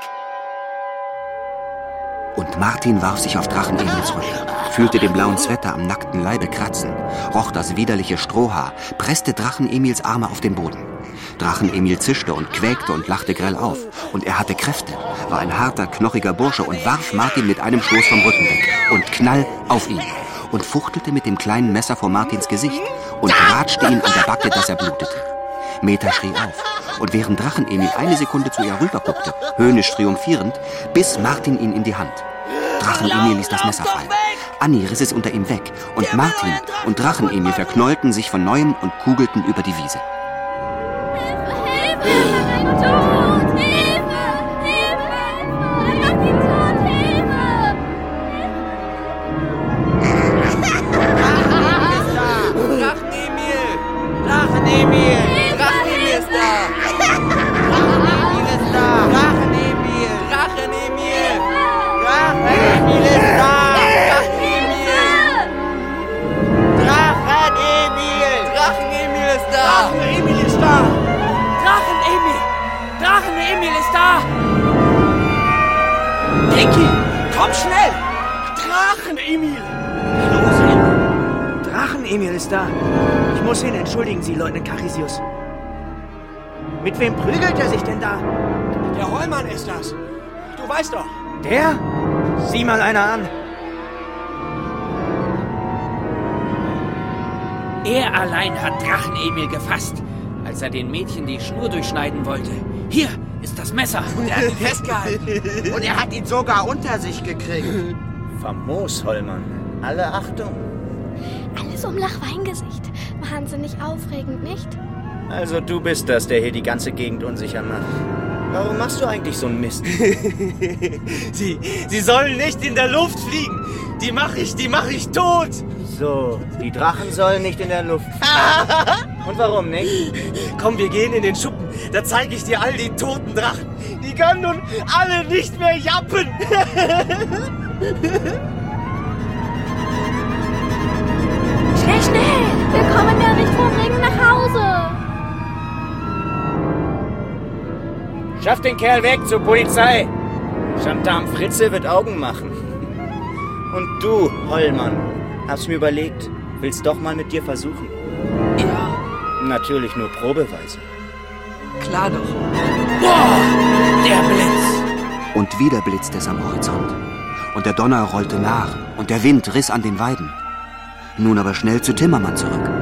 Und Martin warf sich auf Drachen-Emil zurück, fühlte den blauen Sweater am nackten Leibe kratzen, roch das widerliche Strohhaar, presste Drachen-Emils Arme auf den Boden. Drachen-Emil zischte und quäkte und lachte grell auf. Und er hatte Kräfte, war ein harter, knochiger Bursche und warf Martin mit einem Stoß vom Rücken weg. Und knall auf ihn. Und fuchtelte mit dem kleinen Messer vor Martins Gesicht und ratschte ihn an der Backe, dass er blutete. Meta schrie auf. Und während Drachen-Emil eine Sekunde zu ihr rüberguckte, höhnisch triumphierend, biss Martin ihn in die Hand. Drachen-Emil ließ das Messer fallen. Anni riss es unter ihm weg. Und Martin und Drachen-Emil verknollten sich von Neuem und kugelten über die Wiese. Drachen-Emil! Drachen-Emil ist da! Drachen-Emil ist da! Drachen-Emil! Drachen-Emil! Drachen-Emil ist da! Drachen-Emil! Drachen-Emil! Drachen-Emil ist da! Drachen-Emil ist da! Drachen-Emil! Drachen-Emil ist da! Pinky, komm schnell! Drachen-Emil! Drachen-Emil ist da. Ich muss hin, entschuldigen Sie, Leutnant Carisius. Mit wem prügelt er sich denn da? Der Hollmann ist das. Du weißt doch. Der? Sieh mal einer an. Er allein hat Drachen-Emil gefasst, als er den Mädchen die Schnur durchschneiden wollte. Hier ist das Messer. Und er hat ihn festgehalten. Und er hat ihn sogar unter sich gekriegt. Famos, Hollmann. Alle Achtung. Alles um Lachweingesicht. Wahnsinnig aufregend, nicht? Also du bist das, der hier die ganze Gegend unsicher macht. Warum machst du eigentlich so einen Mist? sie, sie sollen nicht in der Luft fliegen. Die mach ich, die mach ich tot. So, die Drachen sollen nicht in der Luft fliegen. Und warum nicht? Komm, wir gehen in den Schuppen. Da zeige ich dir all die toten Drachen. Die können nun alle nicht mehr jappen. Schnell, schnell! Wir kommen ja nicht vor Regen nach Hause! Schaff den Kerl weg zur Polizei! Gendarm Fritze wird Augen machen. Und du, Hollmann, hab's mir überlegt, willst doch mal mit dir versuchen? Ja. Natürlich nur probeweise. Klar doch. Boah, der Blitz! Und wieder blitzte es am Horizont. Und der Donner rollte nach und der Wind riss an den Weiden. Nun aber schnell zu Timmermann zurück.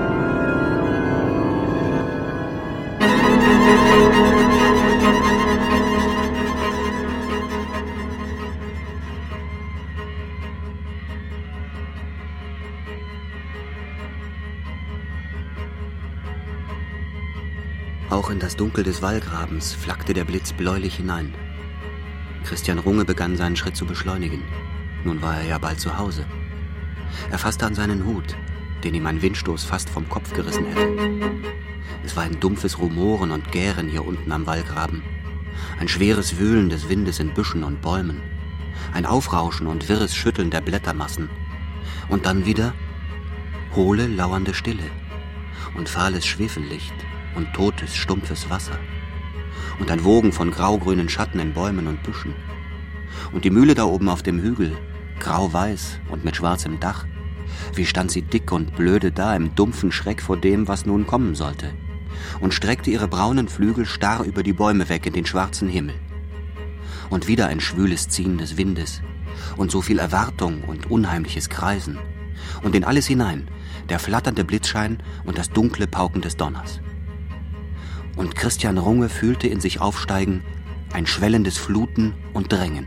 Auch in das Dunkel des Wallgrabens flackte der Blitz bläulich hinein. Christian Runge begann seinen Schritt zu beschleunigen. Nun war er ja bald zu Hause. Er fasste an seinen Hut, den ihm ein Windstoß fast vom Kopf gerissen hätte. Es war ein dumpfes Rumoren und Gären hier unten am Wallgraben. Ein schweres Wühlen des Windes in Büschen und Bäumen. Ein Aufrauschen und wirres Schütteln der Blättermassen. Und dann wieder hohle, lauernde Stille. Und fahles Schwefellicht und totes, stumpfes Wasser. Und ein Wogen von graugrünen Schatten in Bäumen und Büschen. Und die Mühle da oben auf dem Hügel, grau-weiß und mit schwarzem Dach. Wie stand sie dick und blöde da im dumpfen Schreck vor dem, was nun kommen sollte, und streckte ihre braunen Flügel starr über die Bäume weg in den schwarzen Himmel. Und wieder ein schwüles Ziehen des Windes und so viel Erwartung und unheimliches Kreisen. Und in alles hinein der flatternde Blitzschein und das dunkle Pauken des Donners. Und Christian Runge fühlte in sich aufsteigen ein schwellendes Fluten und Drängen.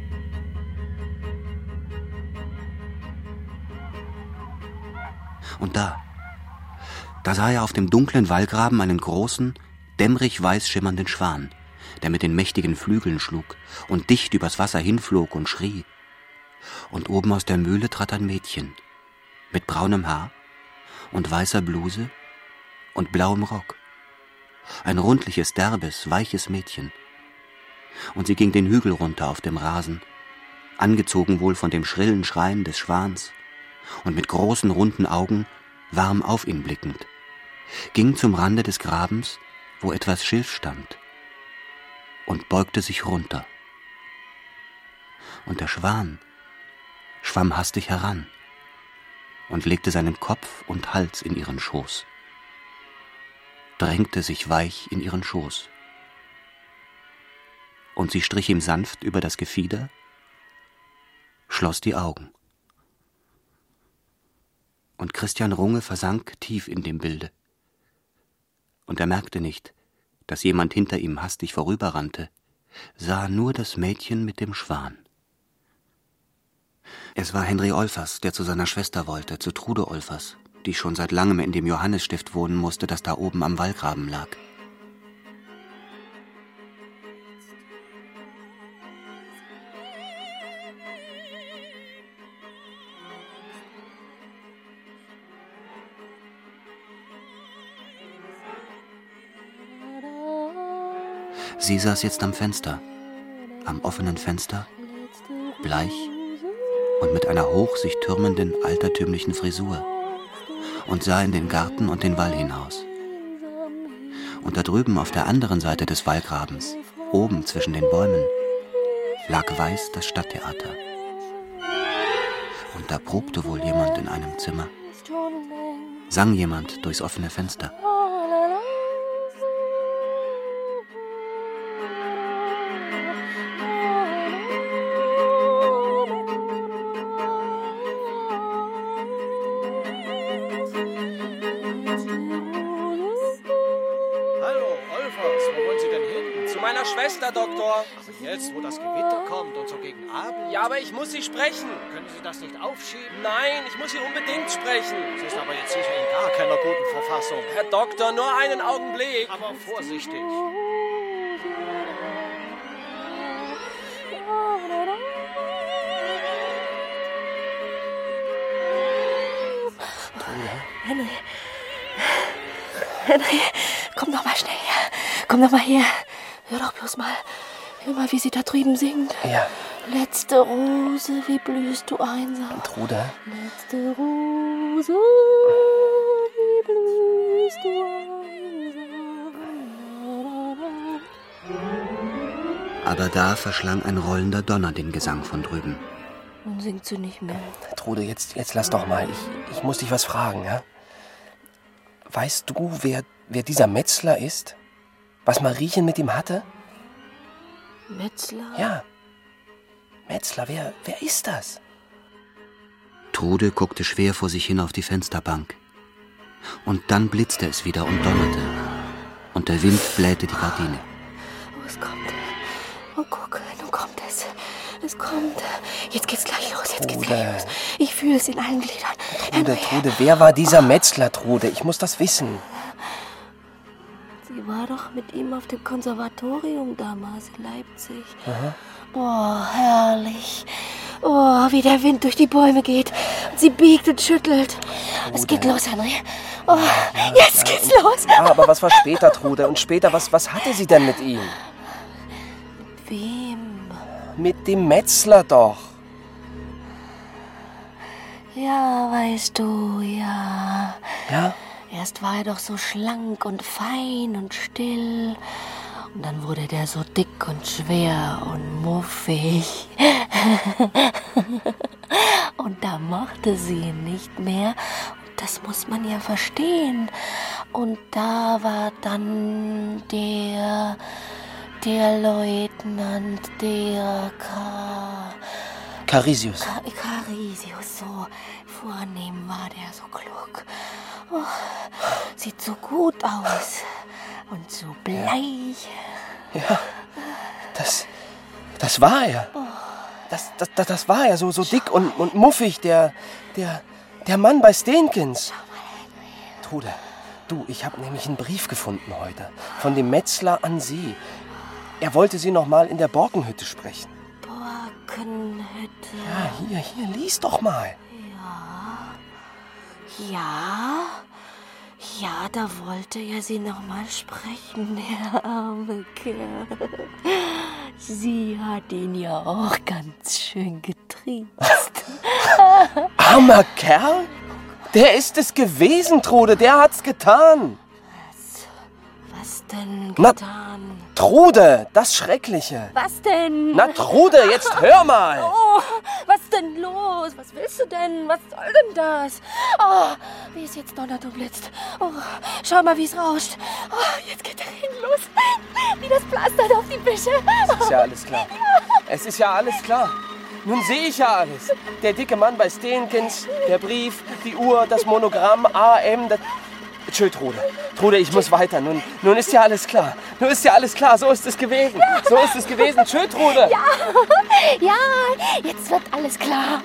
Und da, da sah er auf dem dunklen Wallgraben einen großen, dämmerig weiß schimmernden Schwan, der mit den mächtigen Flügeln schlug und dicht übers Wasser hinflog und schrie. Und oben aus der Mühle trat ein Mädchen mit braunem Haar und weißer Bluse und blauem Rock. Ein rundliches, derbes, weiches Mädchen. Und sie ging den Hügel runter auf dem Rasen, angezogen wohl von dem schrillen Schreien des Schwans und mit großen, runden Augen warm auf ihn blickend, ging zum Rande des Grabens, wo etwas Schilf stand, und beugte sich runter. Und der Schwan schwamm hastig heran und legte seinen Kopf und Hals in ihren Schoß, drängte sich weich in ihren Schoß. Und sie strich ihm sanft über das Gefieder, schloss die Augen. Und Christian Runge versank tief in dem Bilde. Und er merkte nicht, dass jemand hinter ihm hastig vorüberrannte, sah nur das Mädchen mit dem Schwan. Es war Henry Olfers, der zu seiner Schwester wollte, zu Trude Olfers, die schon seit langem in dem Johannisstift wohnen musste, das da oben am Wallgraben lag. Sie saß jetzt am Fenster, am offenen Fenster, bleich und mit einer hoch sich türmenden, altertümlichen Frisur, und sah in den Garten und den Wall hinaus. Und da drüben auf der anderen Seite des Wallgrabens, oben zwischen den Bäumen, lag weiß das Stadttheater. Und da probte wohl jemand in einem Zimmer, sang jemand durchs offene Fenster. Doktor. Aber jetzt, wo das Gewitter kommt und so gegen Abend... Ja, aber ich muss Sie sprechen. Können Sie das nicht aufschieben? Nein, ich muss Sie unbedingt sprechen. Sie ist aber jetzt sicher in gar keiner guten Verfassung. Herr Doktor, nur einen Augenblick. Aber vorsichtig. Henry. Henry, komm doch mal schnell her. Komm doch mal her. Hör doch bloß mal. Hör mal, wie sie da drüben singt. Ja. Letzte Rose, wie blühst du einsam. Trude. Letzte Rose, wie blühst du einsam. Aber da verschlang ein rollender Donner den Gesang von drüben. Nun singt sie nicht mehr. Trude, jetzt, jetzt lass doch mal. Ich, ich muss dich was fragen, ja? Weißt du, wer, wer dieser Metzler ist? Was Mariechen mit ihm hatte? Metzler? Ja. Metzler, wer, wer ist das? Trude guckte schwer vor sich hin auf die Fensterbank. Und dann blitzte es wieder und donnerte. Und der Wind blähte die Gardine. Oh, es kommt. Oh, guck, nun kommt es. Es kommt. Jetzt geht's gleich los, jetzt geht's gleich los. Ich fühle es in allen Gliedern. Trude, Trude, wer war dieser Metzler, Trude? Ich muss das wissen. Sie war doch mit ihm auf dem Konservatorium damals in Leipzig. Aha. Oh, herrlich. Oh, wie der Wind durch die Bäume geht. Sie biegt und schüttelt. Trude. Es geht los, Henry. Oh, ja, jetzt ja, geht's und, los. Ja, aber was war später, Trude? Und später, was, was hatte sie denn mit ihm? Mit wem? Mit dem Metzler doch. Ja, weißt du, ja. Ja? Erst war er doch so schlank und fein und still. Und dann wurde der so dick und schwer und muffig. Und da mochte sie ihn nicht mehr. Und das muss man ja verstehen. Und da war dann der... der Leutnant, der Ka... Carisius. Ka Carisius, so vornehm war der, so klug. Oh, sieht so gut aus und so bleich. Ja, das, das war er. Das, das, das, das war er, so, so dick und, und muffig, der, der, der Mann bei Stenkens. Trude, du, ich habe nämlich einen Brief gefunden heute von dem Metzler an Sie. Er wollte Sie noch mal in der Borkenhütte sprechen. Borkenhütte. Ja, hier, hier, lies doch mal. Ja. Ja. Ja, da wollte er Sie noch mal sprechen, der arme Kerl. Sie hat ihn ja auch ganz schön getriezt. Armer Kerl? Der ist es gewesen, Trude, der hat's getan. Was? Was denn Na, getan? Trude, das Schreckliche. Was denn? Na, Trude, jetzt hör mal. Oh, was denn los? Was willst du denn? Was soll denn das? Oh, wie es jetzt donnert und blitzt. Oh, schau mal, wie es rauscht. Oh, jetzt geht der Regen los. Wie das plastert auf die Büsche. Es ist ja alles klar. Es ist ja alles klar. Nun sehe ich ja alles. Der dicke Mann bei Stenkens, der Brief, die Uhr, das Monogramm, A M, das... Tschö, Trude. Trude, ich muss weiter. Nun, nun ist ja alles klar. Nun ist ja alles klar. So ist es gewesen. So ist es gewesen. Tschö, Trude. Ja, ja, jetzt wird alles klar.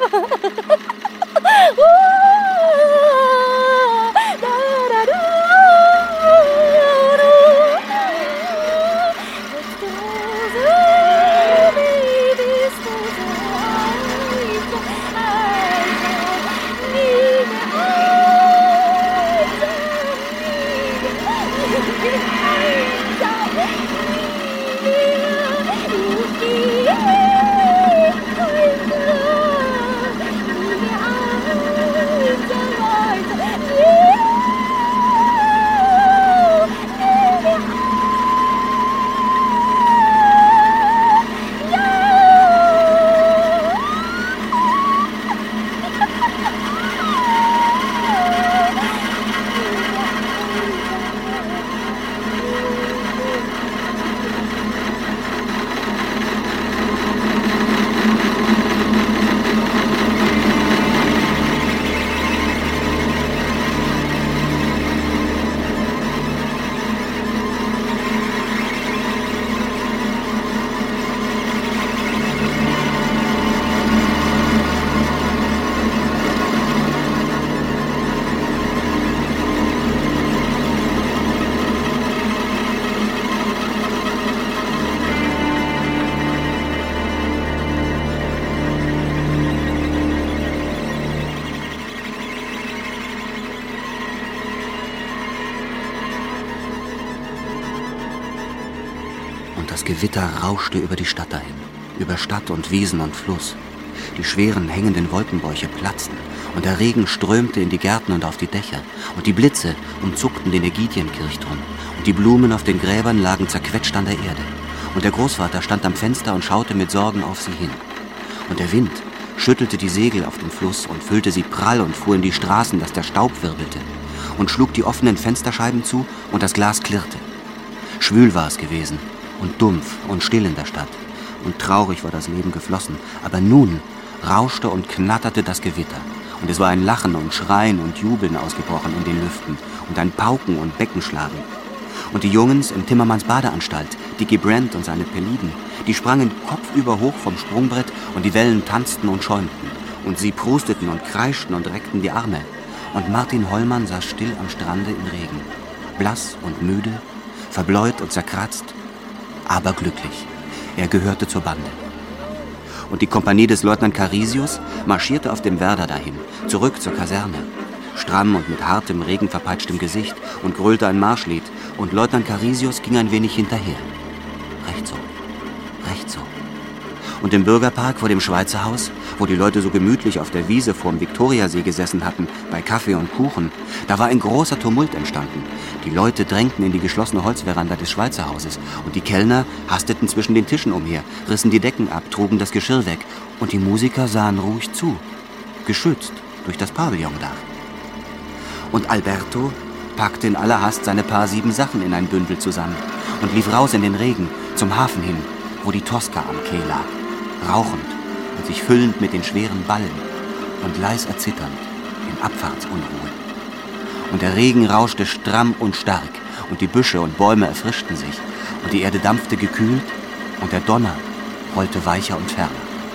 Das Gewitter rauschte über die Stadt dahin, über Stadt und Wiesen und Fluss. Die schweren, hängenden Wolkenbäuche platzten und der Regen strömte in die Gärten und auf die Dächer und die Blitze umzuckten den Ägidienkirchturm und die Blumen auf den Gräbern lagen zerquetscht an der Erde und der Großvater stand am Fenster und schaute mit Sorgen auf sie hin. Und der Wind schüttelte die Segel auf dem Fluss und füllte sie prall und fuhr in die Straßen, dass der Staub wirbelte und schlug die offenen Fensterscheiben zu und das Glas klirrte. Schwül war es gewesen und dumpf und still in der Stadt. Und traurig war das Leben geflossen. Aber nun rauschte und knatterte das Gewitter. Und es war ein Lachen und Schreien und Jubeln ausgebrochen in den Lüften und ein Pauken und Beckenschlagen. Und die Jungens im Timmermans Badeanstalt, Dickie Brent und seine Peliden, die sprangen kopfüber hoch vom Sprungbrett und die Wellen tanzten und schäumten. Und sie prusteten und kreischten und reckten die Arme. Und Martin Hollmann saß still am Strande im Regen. Blass und müde, verbläut und zerkratzt, aber glücklich. Er gehörte zur Bande. Und die Kompanie des Leutnant Carisius marschierte auf dem Werder dahin, zurück zur Kaserne. Stramm und mit hartem, regenverpeitschtem Gesicht und grölte ein Marschlied. Und Leutnant Carisius ging ein wenig hinterher. Recht so, recht so. Und im Bürgerpark vor dem Schweizer Haus, wo die Leute so gemütlich auf der Wiese vorm Viktoriasee gesessen hatten, bei Kaffee und Kuchen, da war ein großer Tumult entstanden. Die Leute drängten in die geschlossene Holzveranda des Schweizer Hauses und die Kellner hasteten zwischen den Tischen umher, rissen die Decken ab, trugen das Geschirr weg und die Musiker sahen ruhig zu, geschützt durch das Pavillondach. Und Alberto packte in aller Hast seine paar sieben Sachen in ein Bündel zusammen und lief raus in den Regen, zum Hafen hin, wo die Tosca am Quai lag, rauchend und sich füllend mit den schweren Ballen und leis erzitternd in Abfahrtsunruhe. Und der Regen rauschte stramm und stark, und die Büsche und Bäume erfrischten sich, und die Erde dampfte gekühlt, und der Donner rollte weicher und ferner.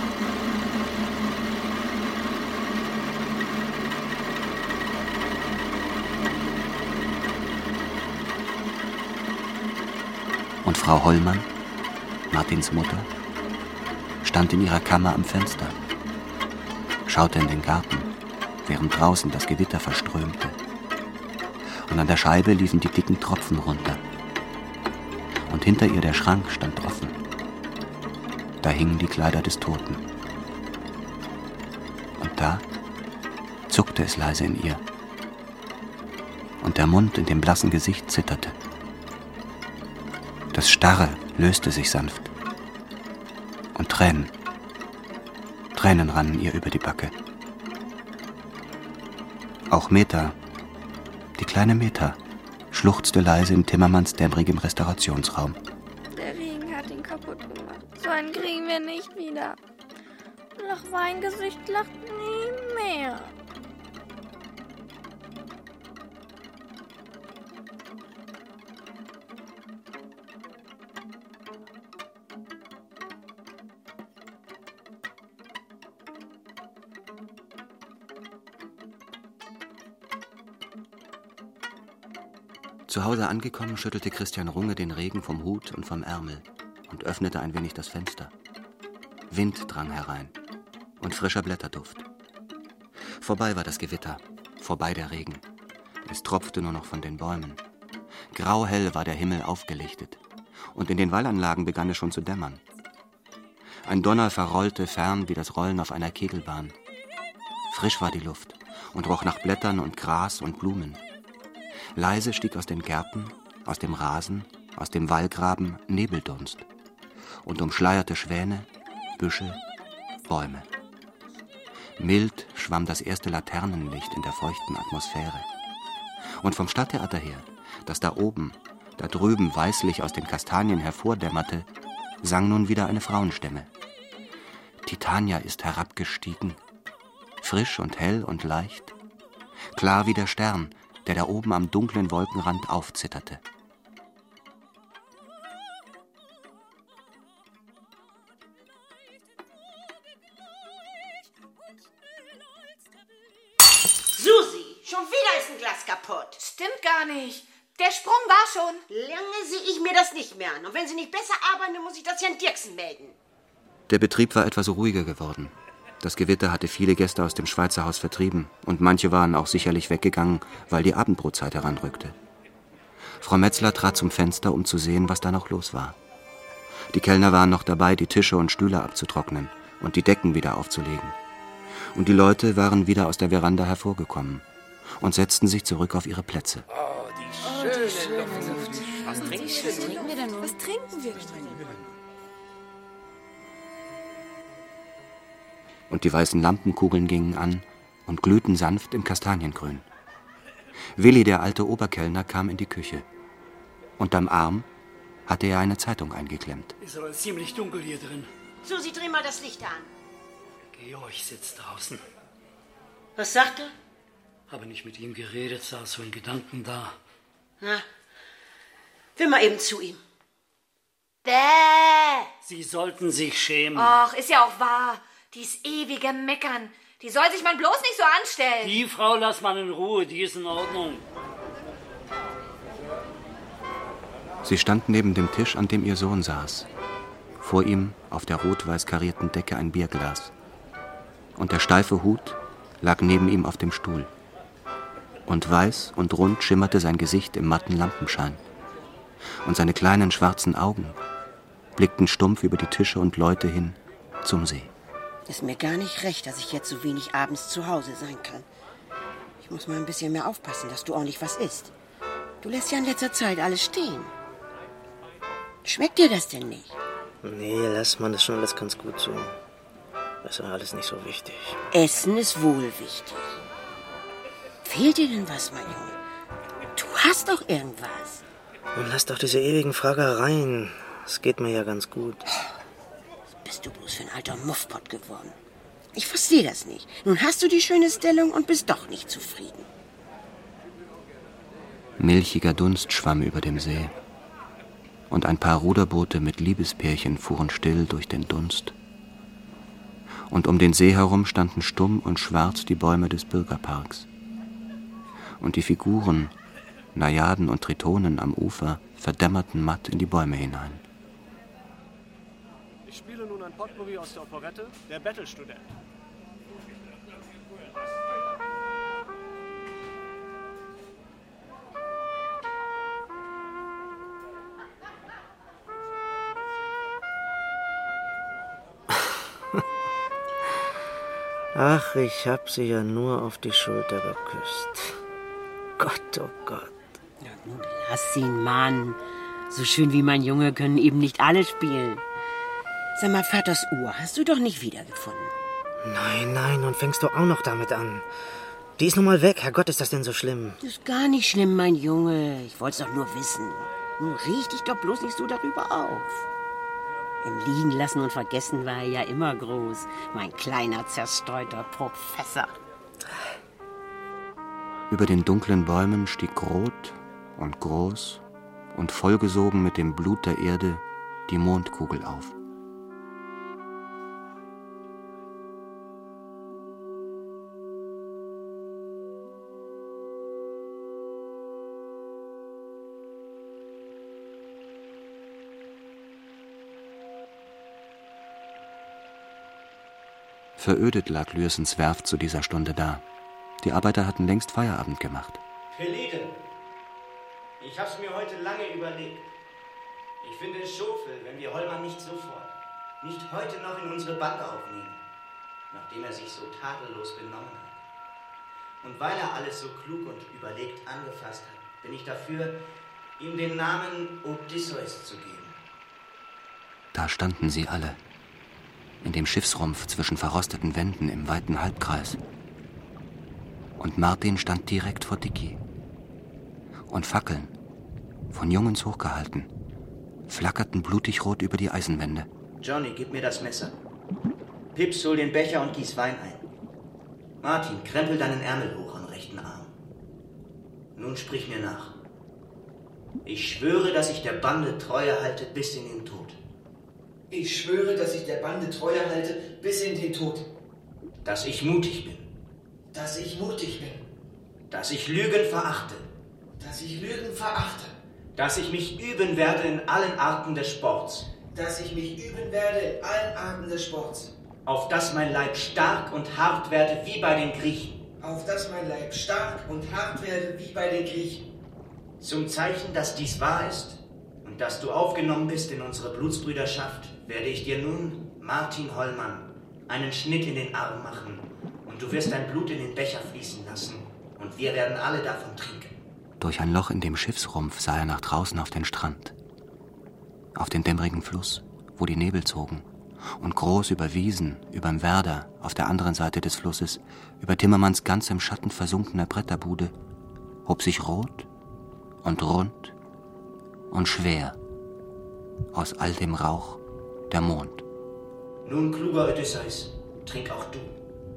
Und Frau Hollmann, Martins Mutter, stand in ihrer Kammer am Fenster, schaute in den Garten, während draußen das Gewitter verströmte. Und an der Scheibe liefen die dicken Tropfen runter. Und hinter ihr der Schrank stand offen. Da hingen die Kleider des Toten. Und da zuckte es leise in ihr. Und der Mund in dem blassen Gesicht zitterte. Das Starre löste sich sanft. Und Tränen, Tränen rannen ihr über die Backe. Auch Meta, die kleine Meta, schluchzte leise in Timmermans dämmerigem Restaurationsraum. Der Regen hat ihn kaputt gemacht. So einen kriegen wir nicht wieder. Lachweingesicht lacht nie mehr. Zu Hause angekommen, schüttelte Christian Runge den Regen vom Hut und vom Ärmel und öffnete ein wenig das Fenster. Wind drang herein und frischer Blätterduft. Vorbei war das Gewitter, vorbei der Regen. Es tropfte nur noch von den Bäumen. Grauhell war der Himmel aufgelichtet und in den Wallanlagen begann es schon zu dämmern. Ein Donner verrollte fern wie das Rollen auf einer Kegelbahn. Frisch war die Luft und roch nach Blättern und Gras und Blumen. Leise stieg aus den Gärten, aus dem Rasen, aus dem Wallgraben Nebeldunst und umschleierte Schwäne, Büsche, Bäume. Mild schwamm das erste Laternenlicht in der feuchten Atmosphäre. Und vom Stadttheater her, das da oben, da drüben weißlich aus den Kastanien hervordämmerte, sang nun wieder eine Frauenstimme. Titania ist herabgestiegen, frisch und hell und leicht, klar wie der Stern, der da oben am dunklen Wolkenrand aufzitterte. Susi, schon wieder ist ein Glas kaputt. Stimmt gar nicht. Der Sprung war schon. Lange sehe ich mir das nicht mehr an. Und wenn Sie nicht besser arbeiten, dann muss ich das Herrn Dirksen melden. Der Betrieb war etwas ruhiger geworden. Das Gewitter hatte viele Gäste aus dem Schweizer Haus vertrieben und manche waren auch sicherlich weggegangen, weil die Abendbrotzeit heranrückte. Frau Metzler trat zum Fenster, um zu sehen, was da noch los war. Die Kellner waren noch dabei, die Tische und Stühle abzutrocknen und die Decken wieder aufzulegen. Und die Leute waren wieder aus der Veranda hervorgekommen und setzten sich zurück auf ihre Plätze. Oh, die schöne Luft. Was trinken wir denn nun? Was trinken wir denn? Und die weißen Lampenkugeln gingen an und glühten sanft im Kastaniengrün. Willi, der alte Oberkellner, kam in die Küche. Unterm Arm hatte er eine Zeitung eingeklemmt. Ist aber ziemlich dunkel hier drin. Susi, dreh mal das Licht an. Georg sitzt draußen. Was sagt er? Habe nicht mit ihm geredet, saß so in Gedanken da. Na, will mal eben zu ihm. Bäh! Sie sollten sich schämen. Ach, ist ja auch wahr. Dies ewige Meckern. Die soll sich man bloß nicht so anstellen. Die Frau lass man in Ruhe, die ist in Ordnung. Sie stand neben dem Tisch, an dem ihr Sohn saß. Vor ihm auf der rot-weiß karierten Decke ein Bierglas. Und der steife Hut lag neben ihm auf dem Stuhl. Und weiß und rund schimmerte sein Gesicht im matten Lampenschein. Und seine kleinen schwarzen Augen blickten stumpf über die Tische und Leute hin zum See. Ist mir gar nicht recht, dass ich jetzt so wenig abends zu Hause sein kann. Ich muss mal ein bisschen mehr aufpassen, dass du ordentlich was isst. Du lässt ja in letzter Zeit alles stehen. Schmeckt dir das denn nicht? Nee, lass man, das ist schon alles ganz gut so. Das ist ja alles nicht so wichtig. Essen ist wohl wichtig. Fehlt dir denn was, mein Junge? Du hast doch irgendwas. Und lass doch diese ewigen Fragereien. Es geht mir ja ganz gut. Was bist du bloß für ein alter Muffpott geworden? Ich verstehe das nicht. Nun hast du die schöne Stellung und bist doch nicht zufrieden. Milchiger Dunst schwamm über dem See. Und ein paar Ruderboote mit Liebespärchen fuhren still durch den Dunst. Und um den See herum standen stumm und schwarz die Bäume des Bürgerparks. Und die Figuren, Najaden und Tritonen am Ufer verdämmerten matt in die Bäume hinein. Ich spiele nun ein Potpourri aus der Operette Der Bettelstudent. Ach, ich hab sie ja nur auf die Schulter geküsst. Gott, oh Gott. Ja, nun lass ihn, Mann. So schön wie mein Junge können eben nicht alle spielen. Sag mal, Vaters Uhr hast du doch nicht wiedergefunden. Nein, nein, nun fängst du auch noch damit an. Die ist nun mal weg. Herrgott, ist das denn so schlimm? Das ist gar nicht schlimm, mein Junge. Ich wollte es doch nur wissen. Nun riech dich doch bloß nicht so darüber auf. Im Liegen lassen und vergessen war er ja immer groß. Mein kleiner, zerstreuter Professor. Über den dunklen Bäumen stieg rot und groß und vollgesogen mit dem Blut der Erde die Mondkugel auf. Verödet lag Lührsens Werft zu dieser Stunde da. Die Arbeiter hatten längst Feierabend gemacht. Peliten, ich hab's mir heute lange überlegt. Ich finde es schofel, wenn wir Hollmann nicht sofort, nicht heute noch in unsere Bande aufnehmen, nachdem er sich so tadellos benommen hat. Und weil er alles so klug und überlegt angefasst hat, bin ich dafür, ihm den Namen Odysseus zu geben. Da standen sie alle. In dem Schiffsrumpf zwischen verrosteten Wänden im weiten Halbkreis. Und Martin stand direkt vor Dicky. Und Fackeln, von Jungens hochgehalten, flackerten blutigrot über die Eisenwände. Johnny, gib mir das Messer. Pips, hol den Becher und gieß Wein ein. Martin, krempel deinen Ärmel hoch am rechten Arm. Nun sprich mir nach. Ich schwöre, dass ich der Bande Treue halte bis in den Tod. Ich schwöre, dass ich der Bande Treue halte bis in den Tod. Dass ich mutig bin. Dass ich mutig bin. Dass ich Lügen verachte. Dass ich Lügen verachte. Dass ich mich üben werde in allen Arten des Sports. Dass ich mich üben werde in allen Arten des Sports. Auf dass mein Leib stark und hart werde wie bei den Griechen. Auf dass mein Leib stark und hart werde wie bei den Griechen. Zum Zeichen, dass dies wahr ist und dass du aufgenommen bist in unsere Blutsbrüderschaft, werde ich dir nun, Martin Hollmann, einen Schnitt in den Arm machen und du wirst dein Blut in den Becher fließen lassen und wir werden alle davon trinken. Durch ein Loch in dem Schiffsrumpf sah er nach draußen auf den Strand, auf den dämmerigen Fluss, wo die Nebel zogen und groß über Wiesen, überm Werder, auf der anderen Seite des Flusses, über Timmermans ganz im Schatten versunkener Bretterbude, hob sich rot und rund und schwer aus all dem Rauch der Mond. Nun, kluger Odysseus, trink auch du.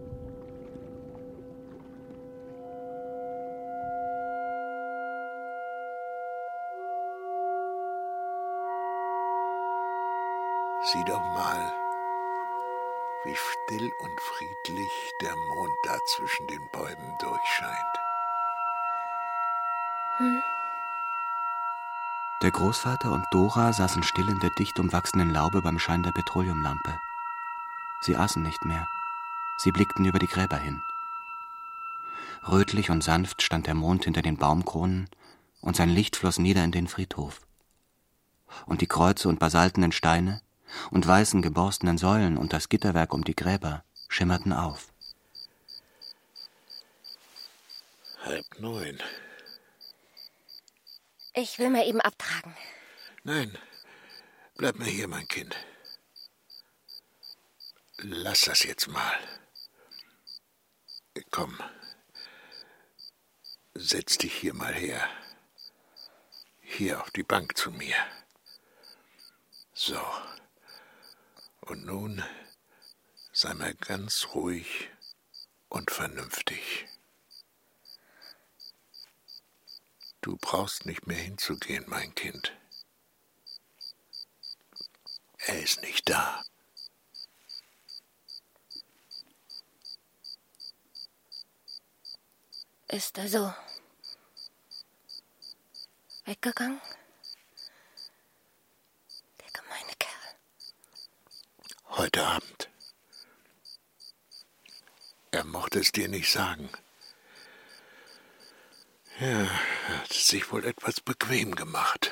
Sieh doch mal, wie still und friedlich der Mond da zwischen den Bäumen durchscheint. Hm. Der Großvater und Dora saßen still in der dicht umwachsenen Laube beim Schein der Petroleumlampe. Sie aßen nicht mehr. Sie blickten über die Gräber hin. Rötlich und sanft stand der Mond hinter den Baumkronen und sein Licht floss nieder in den Friedhof. Und die Kreuze und basaltenen Steine und weißen geborstenen Säulen und das Gitterwerk um die Gräber schimmerten auf. Halb neun. Ich will mal eben abtragen. Nein, bleib mal hier, mein Kind. Lass das jetzt mal. Komm, setz dich hier mal her. Hier auf die Bank zu mir. So. Und nun sei mal ganz ruhig und vernünftig. Du brauchst nicht mehr hinzugehen, mein Kind. Er ist nicht da. Ist er so weggegangen? Der gemeine Kerl. Heute Abend. Er mochte es dir nicht sagen. Ja, er hat es sich wohl etwas bequem gemacht.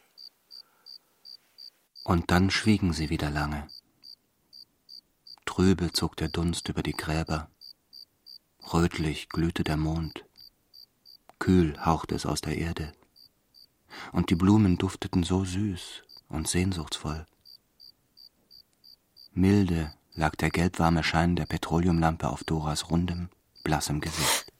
Und dann schwiegen sie wieder lange. Trübe zog der Dunst über die Gräber. Rötlich glühte der Mond. Kühl hauchte es aus der Erde. Und die Blumen dufteten so süß und sehnsuchtsvoll. Milde lag der gelbwarme Schein der Petroleumlampe auf Doras rundem, blassem Gesicht.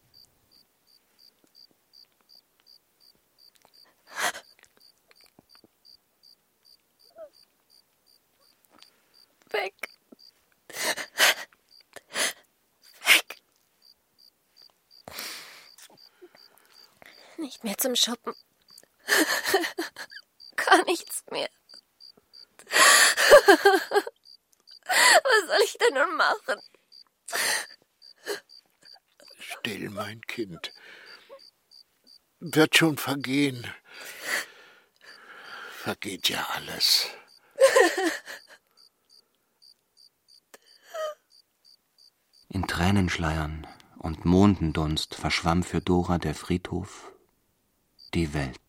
Weg. Weg. Nicht mehr zum Shoppen. Gar nichts mehr. Was soll ich denn nun machen? Still, mein Kind. Wird schon vergehen. Vergeht ja alles. In Tränenschleiern und Mondendunst verschwamm für Dora der Friedhof, die Welt.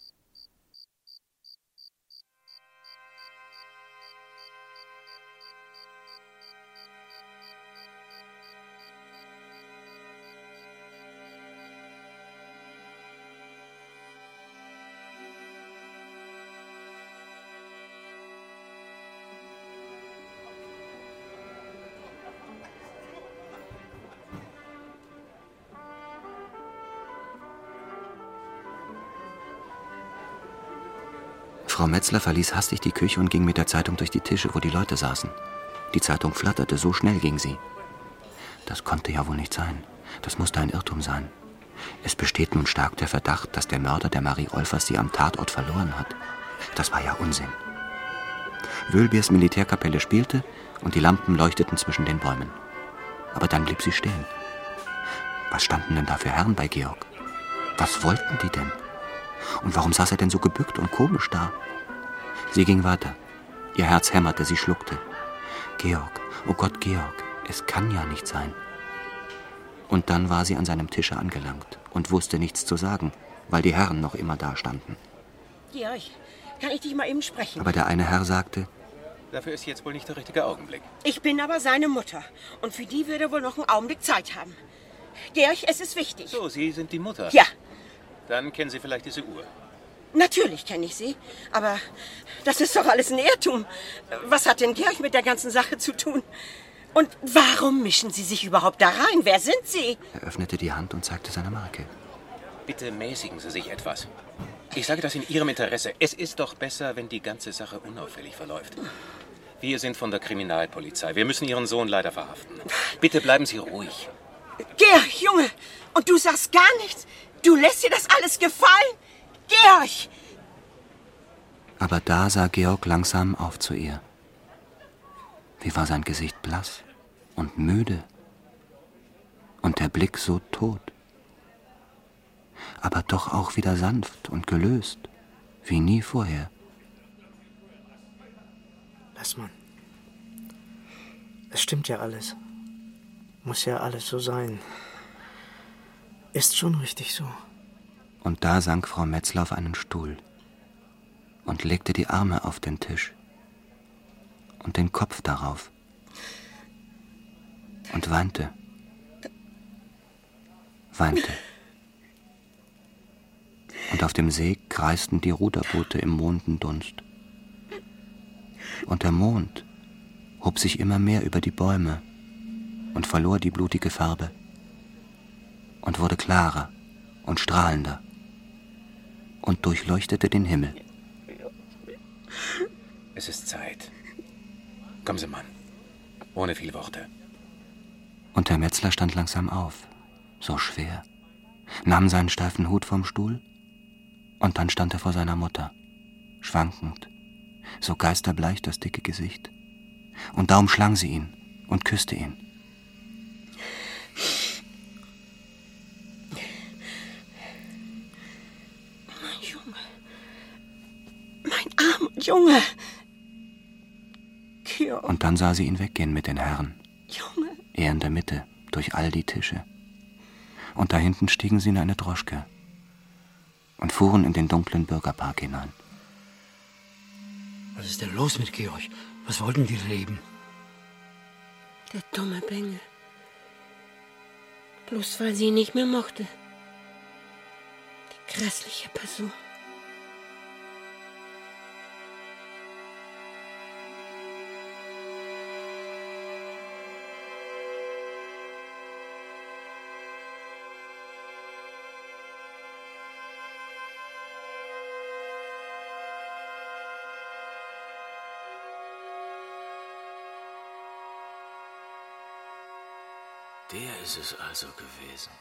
Frau Metzler verließ hastig die Küche und ging mit der Zeitung durch die Tische, wo die Leute saßen. Die Zeitung flatterte, so schnell ging sie. Das konnte ja wohl nicht sein. Das musste ein Irrtum sein. Es besteht nun stark der Verdacht, dass der Mörder der Marie Olfers sie am Tatort verloren hat. Das war ja Unsinn. Wölbiers Militärkapelle spielte und die Lampen leuchteten zwischen den Bäumen. Aber dann blieb sie stehen. Was standen denn da für Herren bei Georg? Was wollten die denn? Und warum saß er denn so gebückt und komisch da? Sie ging weiter. Ihr Herz hämmerte, sie schluckte. Georg, oh Gott, Georg, es kann ja nicht sein. Und dann war sie an seinem Tische angelangt und wusste nichts zu sagen, weil die Herren noch immer da standen. Georg, kann ich dich mal eben sprechen? Aber der eine Herr sagte: Dafür ist jetzt wohl nicht der richtige Augenblick. Ich bin aber seine Mutter und für die würde er wohl noch einen Augenblick Zeit haben. Georg, es ist wichtig. So, Sie sind die Mutter? Ja. Dann kennen Sie vielleicht diese Uhr. Natürlich kenne ich sie, aber das ist doch alles ein Irrtum. Was hat denn Georg mit der ganzen Sache zu tun? Und warum mischen Sie sich überhaupt da rein? Wer sind Sie? Er öffnete die Hand und zeigte seine Marke. Bitte mäßigen Sie sich etwas. Ich sage das in Ihrem Interesse. Es ist doch besser, wenn die ganze Sache unauffällig verläuft. Wir sind von der Kriminalpolizei. Wir müssen Ihren Sohn leider verhaften. Bitte bleiben Sie ruhig. Georg, Junge, und du sagst gar nichts? Du lässt dir das alles gefallen? Georg! Aber da sah Georg langsam auf zu ihr. Wie war sein Gesicht blass und müde und der Blick so tot. Aber doch auch wieder sanft und gelöst, wie nie vorher. Lass mal. Es stimmt ja alles. Muss ja alles so sein. Ist schon richtig so. Und da sank Frau Metzler auf einen Stuhl und legte die Arme auf den Tisch und den Kopf darauf und weinte, weinte. Und auf dem See kreisten die Ruderboote im Mondendunst. Und der Mond hob sich immer mehr über die Bäume und verlor die blutige Farbe und wurde klarer und strahlender und durchleuchtete den Himmel. Es ist Zeit. Kommen Sie, Mann. Ohne viele Worte. Und der Metzler stand langsam auf, so schwer, nahm seinen steifen Hut vom Stuhl und dann stand er vor seiner Mutter, schwankend, so geisterbleich das dicke Gesicht. Und da umschlang sie ihn und küsste ihn. Mein Junge. Mein armer Junge. Georg. Und dann sah sie ihn weggehen mit den Herren. Junge. Er in der Mitte, durch all die Tische. Und da hinten stiegen sie in eine Droschke und fuhren in den dunklen Bürgerpark hinein. Was ist denn los mit Georg? Was wollten die Reben? Der dumme Bengel. Bloß weil sie ihn nicht mehr mochte. Die grässliche Person. Der ist es also gewesen.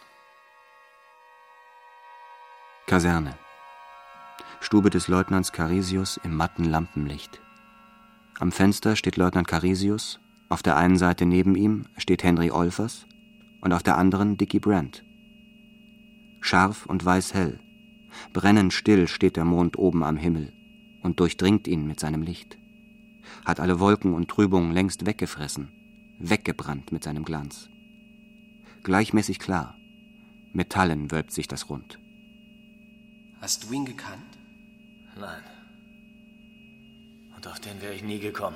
Kaserne. Stube des Leutnants Carisius im matten Lampenlicht. Am Fenster steht Leutnant Carisius, auf der einen Seite neben ihm steht Henry Olfers und auf der anderen Dickie Brand. Scharf und weißhell, brennend still steht der Mond oben am Himmel und durchdringt ihn mit seinem Licht. Hat alle Wolken und Trübungen längst weggefressen, weggebrannt mit seinem Glanz. Gleichmäßig klar, Metallen wölbt sich das Rund. Hast du ihn gekannt? Nein. Und auf den wäre ich nie gekommen.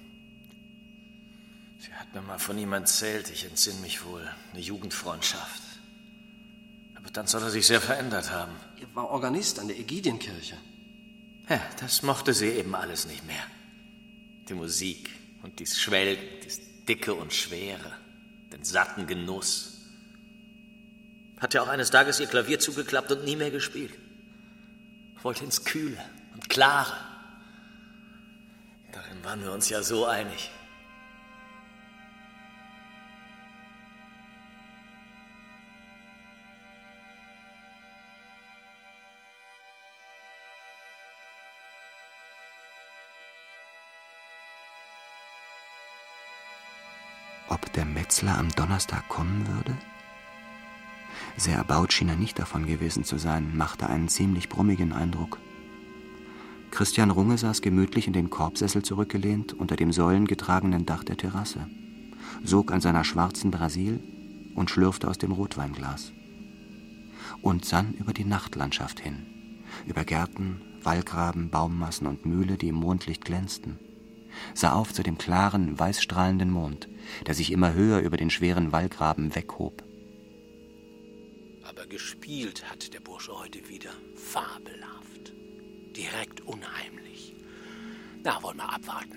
Sie hat mir mal von ihm erzählt, ich entsinne mich wohl, eine Jugendfreundschaft. Aber dann soll er sich sehr verändert haben. Er war Organist an der Ägidienkirche. Ja, das mochte sie eben alles nicht mehr. Die Musik und dies Schwelgen, dies Dicke und Schwere, den satten Genuss. Hat ja auch eines Tages ihr Klavier zugeklappt und nie mehr gespielt. Wollte ins Kühle und Klare. Darin waren wir uns ja so einig. Ob der Metzler am Donnerstag kommen würde? Sehr erbaut schien er nicht davon gewesen zu sein, machte einen ziemlich brummigen Eindruck. Christian Runge saß gemütlich in den Korbsessel zurückgelehnt unter dem säulengetragenen Dach der Terrasse, sog an seiner schwarzen Brasil und schlürfte aus dem Rotweinglas. Und sann über die Nachtlandschaft hin, über Gärten, Wallgraben, Baummassen und Mühle, die im Mondlicht glänzten, sah auf zu dem klaren, weißstrahlenden Mond, der sich immer höher über den schweren Wallgraben weghob. Aber gespielt hat der Bursche heute wieder fabelhaft, direkt unheimlich. Na, wollen wir abwarten.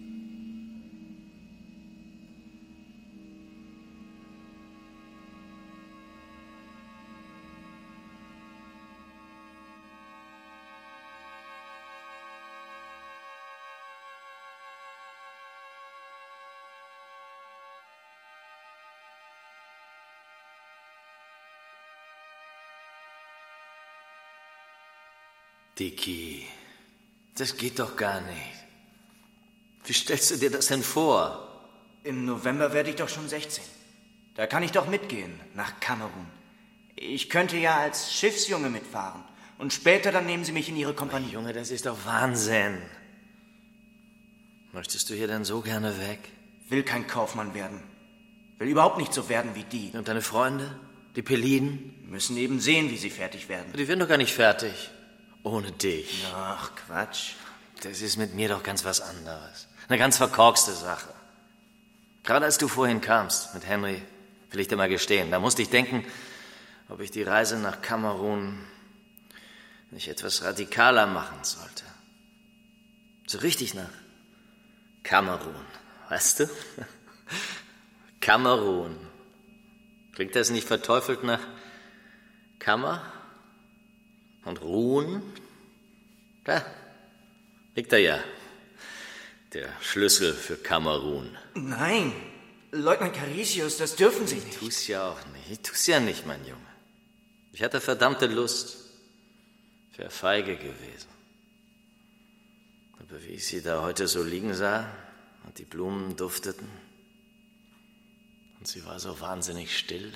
Dickie, das geht doch gar nicht. Wie stellst du dir das denn vor? Im November werde ich doch schon sechzehn. Da kann ich doch mitgehen, nach Kamerun. Ich könnte ja als Schiffsjunge mitfahren. Und später dann nehmen Sie mich in Ihre Kompanie. Oh, Junge, das ist doch Wahnsinn. Möchtest du hier denn so gerne weg? Will kein Kaufmann werden. Will überhaupt nicht so werden wie die. Und deine Freunde? Die Peliden? Müssen eben sehen, wie sie fertig werden. Die werden doch gar nicht fertig. Ohne dich. Ach, Quatsch. Das ist mit mir doch ganz was anderes. Eine ganz verkorkste Sache. Gerade als du vorhin kamst mit Henry, will ich dir mal gestehen, da musste ich denken, ob ich die Reise nach Kamerun nicht etwas radikaler machen sollte. So richtig nach Kamerun, weißt du? Kamerun. Klingt das nicht verteufelt nach Kammer und Ruhen? Da liegt er ja. Der Schlüssel für Kamerun. Nein, Leutnant Carisius, das dürfen Sie nicht. Ich tu's ja auch nicht. Ich tu's ja nicht, mein Junge. Ich hatte verdammte Lust. Ich wäre feige gewesen. Aber wie ich sie da heute so liegen sah und die Blumen dufteten und sie war so wahnsinnig still,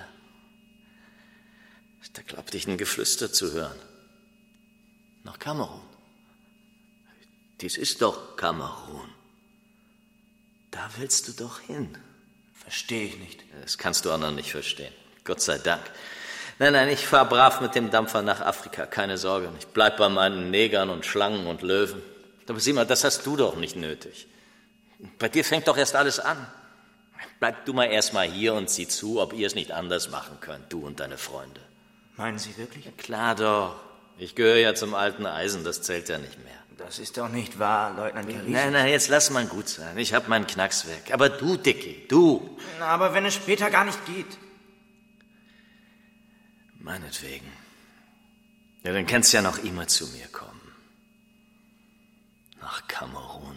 da glaubte ich ein Geflüster zu hören. Nach Kamerun. Dies ist doch Kamerun. Da willst du doch hin. Verstehe ich nicht. Das kannst du auch noch nicht verstehen. Gott sei Dank. Nein, nein, ich fahr brav mit dem Dampfer nach Afrika. Keine Sorge. Ich bleib bei meinen Negern und Schlangen und Löwen. Aber sieh mal, das hast du doch nicht nötig. Bei dir fängt doch erst alles an. Bleib du mal erst mal hier und sieh zu, ob ihr es nicht anders machen könnt, du und deine Freunde. Meinen Sie wirklich? Ja, klar doch. Ich gehöre ja zum alten Eisen, das zählt ja nicht mehr. Das ist doch nicht wahr, Leutnant Carisius. Nein, nein, jetzt lass mal gut sein. Ich hab meinen Knacks weg. Aber du, Dicky, du. Aber wenn es später gar nicht geht. Meinetwegen. Ja, dann kannst du ja noch immer zu mir kommen. Nach Kamerun.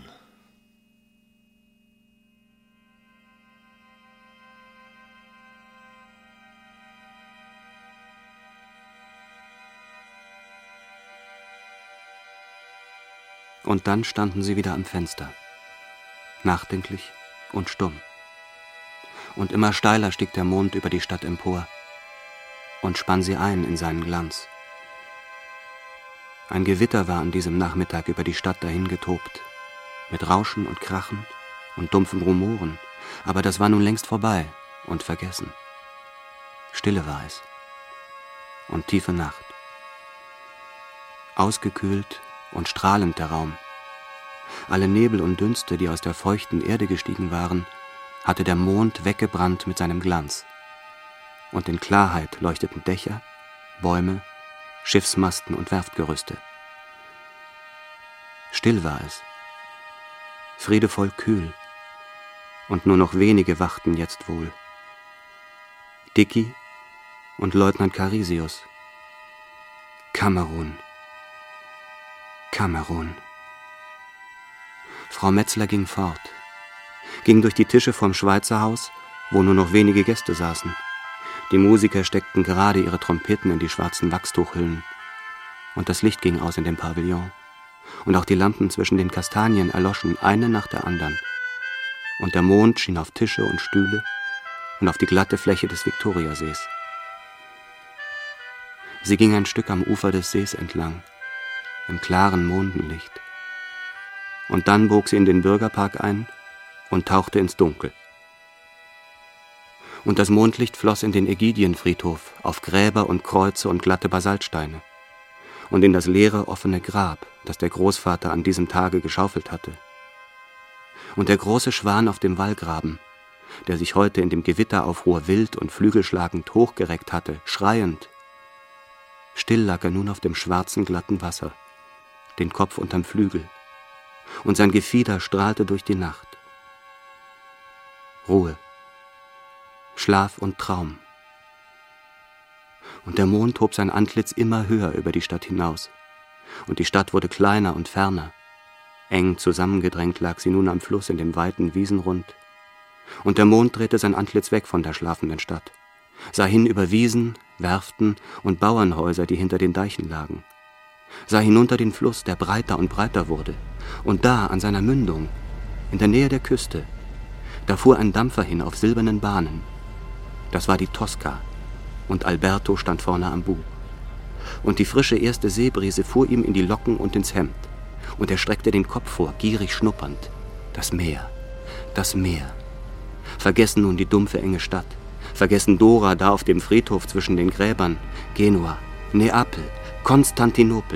Und dann standen sie wieder am Fenster, nachdenklich und stumm. Und immer steiler stieg der Mond über die Stadt empor und spann sie ein in seinen Glanz. Ein Gewitter war an diesem Nachmittag über die Stadt dahingetobt, mit Rauschen und Krachen und dumpfen Rumoren, aber das war nun längst vorbei und vergessen. Stille war es und tiefe Nacht. Ausgekühlt und strahlend der Raum. Alle Nebel und Dünste, die aus der feuchten Erde gestiegen waren, hatte der Mond weggebrannt mit seinem Glanz. Und in Klarheit leuchteten Dächer, Bäume, Schiffsmasten und Werftgerüste. Still war es, friedevoll kühl, und nur noch wenige wachten jetzt wohl. Dicky und Leutnant Carisius. Kamerun. Kamerun. Frau Metzler ging fort, ging durch die Tische vom Schweizerhaus, wo nur noch wenige Gäste saßen. Die Musiker steckten gerade ihre Trompeten in die schwarzen Wachstuchhüllen. Und das Licht ging aus in dem Pavillon. Und auch die Lampen zwischen den Kastanien erloschen, eine nach der anderen. Und der Mond schien auf Tische und Stühle und auf die glatte Fläche des Viktoriasees. Sie ging ein Stück am Ufer des Sees entlang, im klaren Mondenlicht. Und dann bog sie in den Bürgerpark ein und tauchte ins Dunkel. Und das Mondlicht floss in den Ägidienfriedhof auf Gräber und Kreuze und glatte Basaltsteine und in das leere, offene Grab, das der Großvater an diesem Tage geschaufelt hatte. Und der große Schwan auf dem Wallgraben, der sich heute in dem Gewitteraufruhr wild und flügelschlagend hochgereckt hatte, schreiend. Still lag er nun auf dem schwarzen, glatten Wasser, den Kopf unterm Flügel, und sein Gefieder strahlte durch die Nacht. Ruhe, Schlaf und Traum. Und der Mond hob sein Antlitz immer höher über die Stadt hinaus, und die Stadt wurde kleiner und ferner. Eng zusammengedrängt lag sie nun am Fluss in dem weiten Wiesenrund, und der Mond drehte sein Antlitz weg von der schlafenden Stadt, sah hin über Wiesen, Werften und Bauernhäuser, die hinter den Deichen lagen, sah hinunter den Fluss, der breiter und breiter wurde, und da, an seiner Mündung, in der Nähe der Küste, da fuhr ein Dampfer hin auf silbernen Bahnen. Das war die Tosca, und Alberto stand vorne am Bug. Und die frische erste Seebrise fuhr ihm in die Locken und ins Hemd, und er streckte den Kopf vor, gierig schnuppernd. Das Meer, das Meer. Vergessen nun die dumpfe, enge Stadt, vergessen Dora da auf dem Friedhof zwischen den Gräbern, Genua, Neapel, Konstantinopel.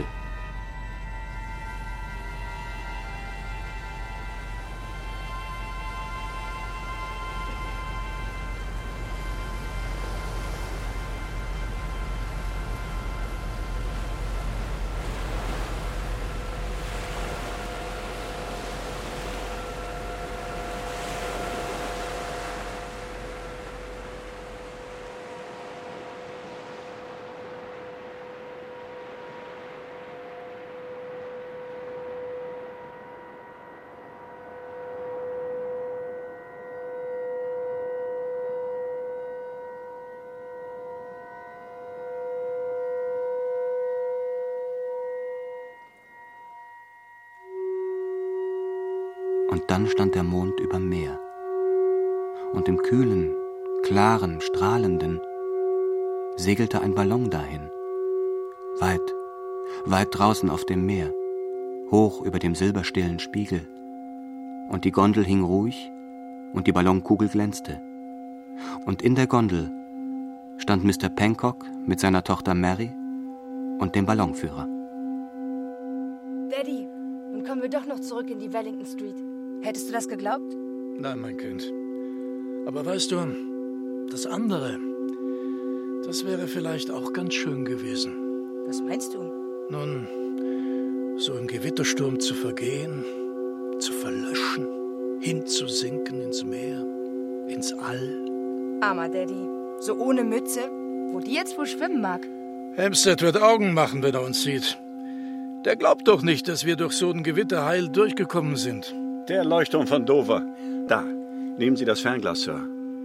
Und dann stand der Mond überm Meer. Und im kühlen, klaren, strahlenden segelte ein Ballon dahin. Weit, weit draußen auf dem Meer, hoch über dem silberstillen Spiegel. Und die Gondel hing ruhig und die Ballonkugel glänzte. Und in der Gondel stand Mister Penkok mit seiner Tochter Mary und dem Ballonführer. Daddy, nun kommen wir doch noch zurück in die Wellington Street. Hättest du das geglaubt? Nein, mein Kind. Aber weißt du, das andere, das wäre vielleicht auch ganz schön gewesen. Was meinst du? Nun, so im Gewittersturm zu vergehen, zu verlöschen, hinzusinken ins Meer, ins All. Armer Daddy, so ohne Mütze, wo die jetzt wohl schwimmen mag. Hempstead wird Augen machen, wenn er uns sieht. Der glaubt doch nicht, dass wir durch so ein Gewitter heil durchgekommen sind. Der Leuchtturm von Dover. Da, nehmen Sie das Fernglas, Sir.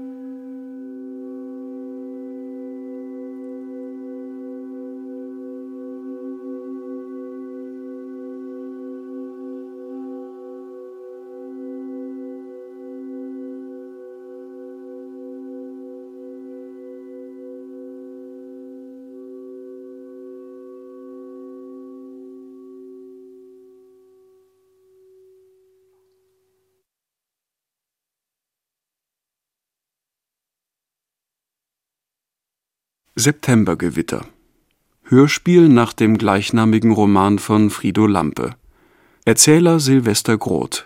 Septembergewitter. Hörspiel nach dem gleichnamigen Roman von Frido Lampe. Erzähler Sylvester Groth.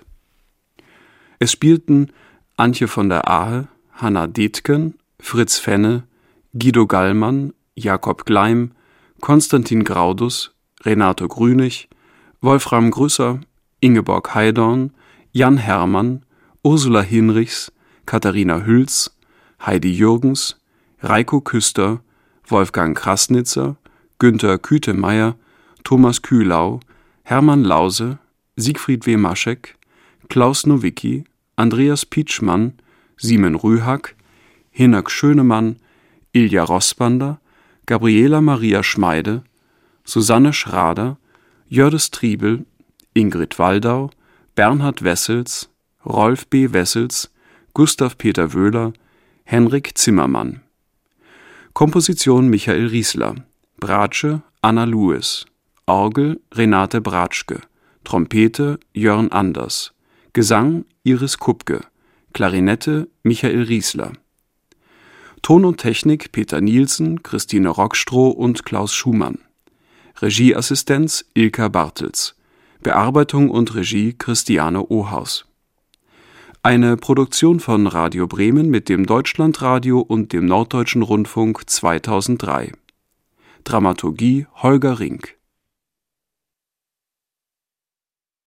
Es spielten Antje von der Ahe, Hanna Detken, Fritz Fenne, Guido Gallmann, Jakob Gleim, Konstantin Graudus, Renato Grünig, Wolfram Grüsser, Ingeborg Heidorn, Jan Herrmann, Ursula Hinrichs, Katharina Hülz, Heidi Jürgens, Reiko Küster, Wolfgang Krasnitzer, Günther Kütemeyer, Thomas Kühlau, Hermann Lause, Siegfried W. Maschek, Klaus Nowicki, Andreas Pietschmann, Simon Rühhack, Hinak Schönemann, Ilja Rossbander, Gabriela Maria Schmeide, Susanne Schrader, Jördis Triebel, Ingrid Waldau, Bernhard Wessels, Rolf B. Wessels, Gustav Peter Wöhler, Henrik Zimmermann. Komposition Michael Riesler, Bratsche Anna Lewis, Orgel Renate Bratschke, Trompete Jörn Anders, Gesang Iris Kupke, Klarinette Michael Riesler. Ton und Technik Peter Nielsen, Christine Rockstroh und Klaus Schumann. Regieassistenz Ilka Bartels. Bearbeitung und Regie Christiane Ohaus. Eine Produktion von Radio Bremen mit dem Deutschlandradio und dem Norddeutschen Rundfunk zweitausenddrei. Dramaturgie Holger Rink.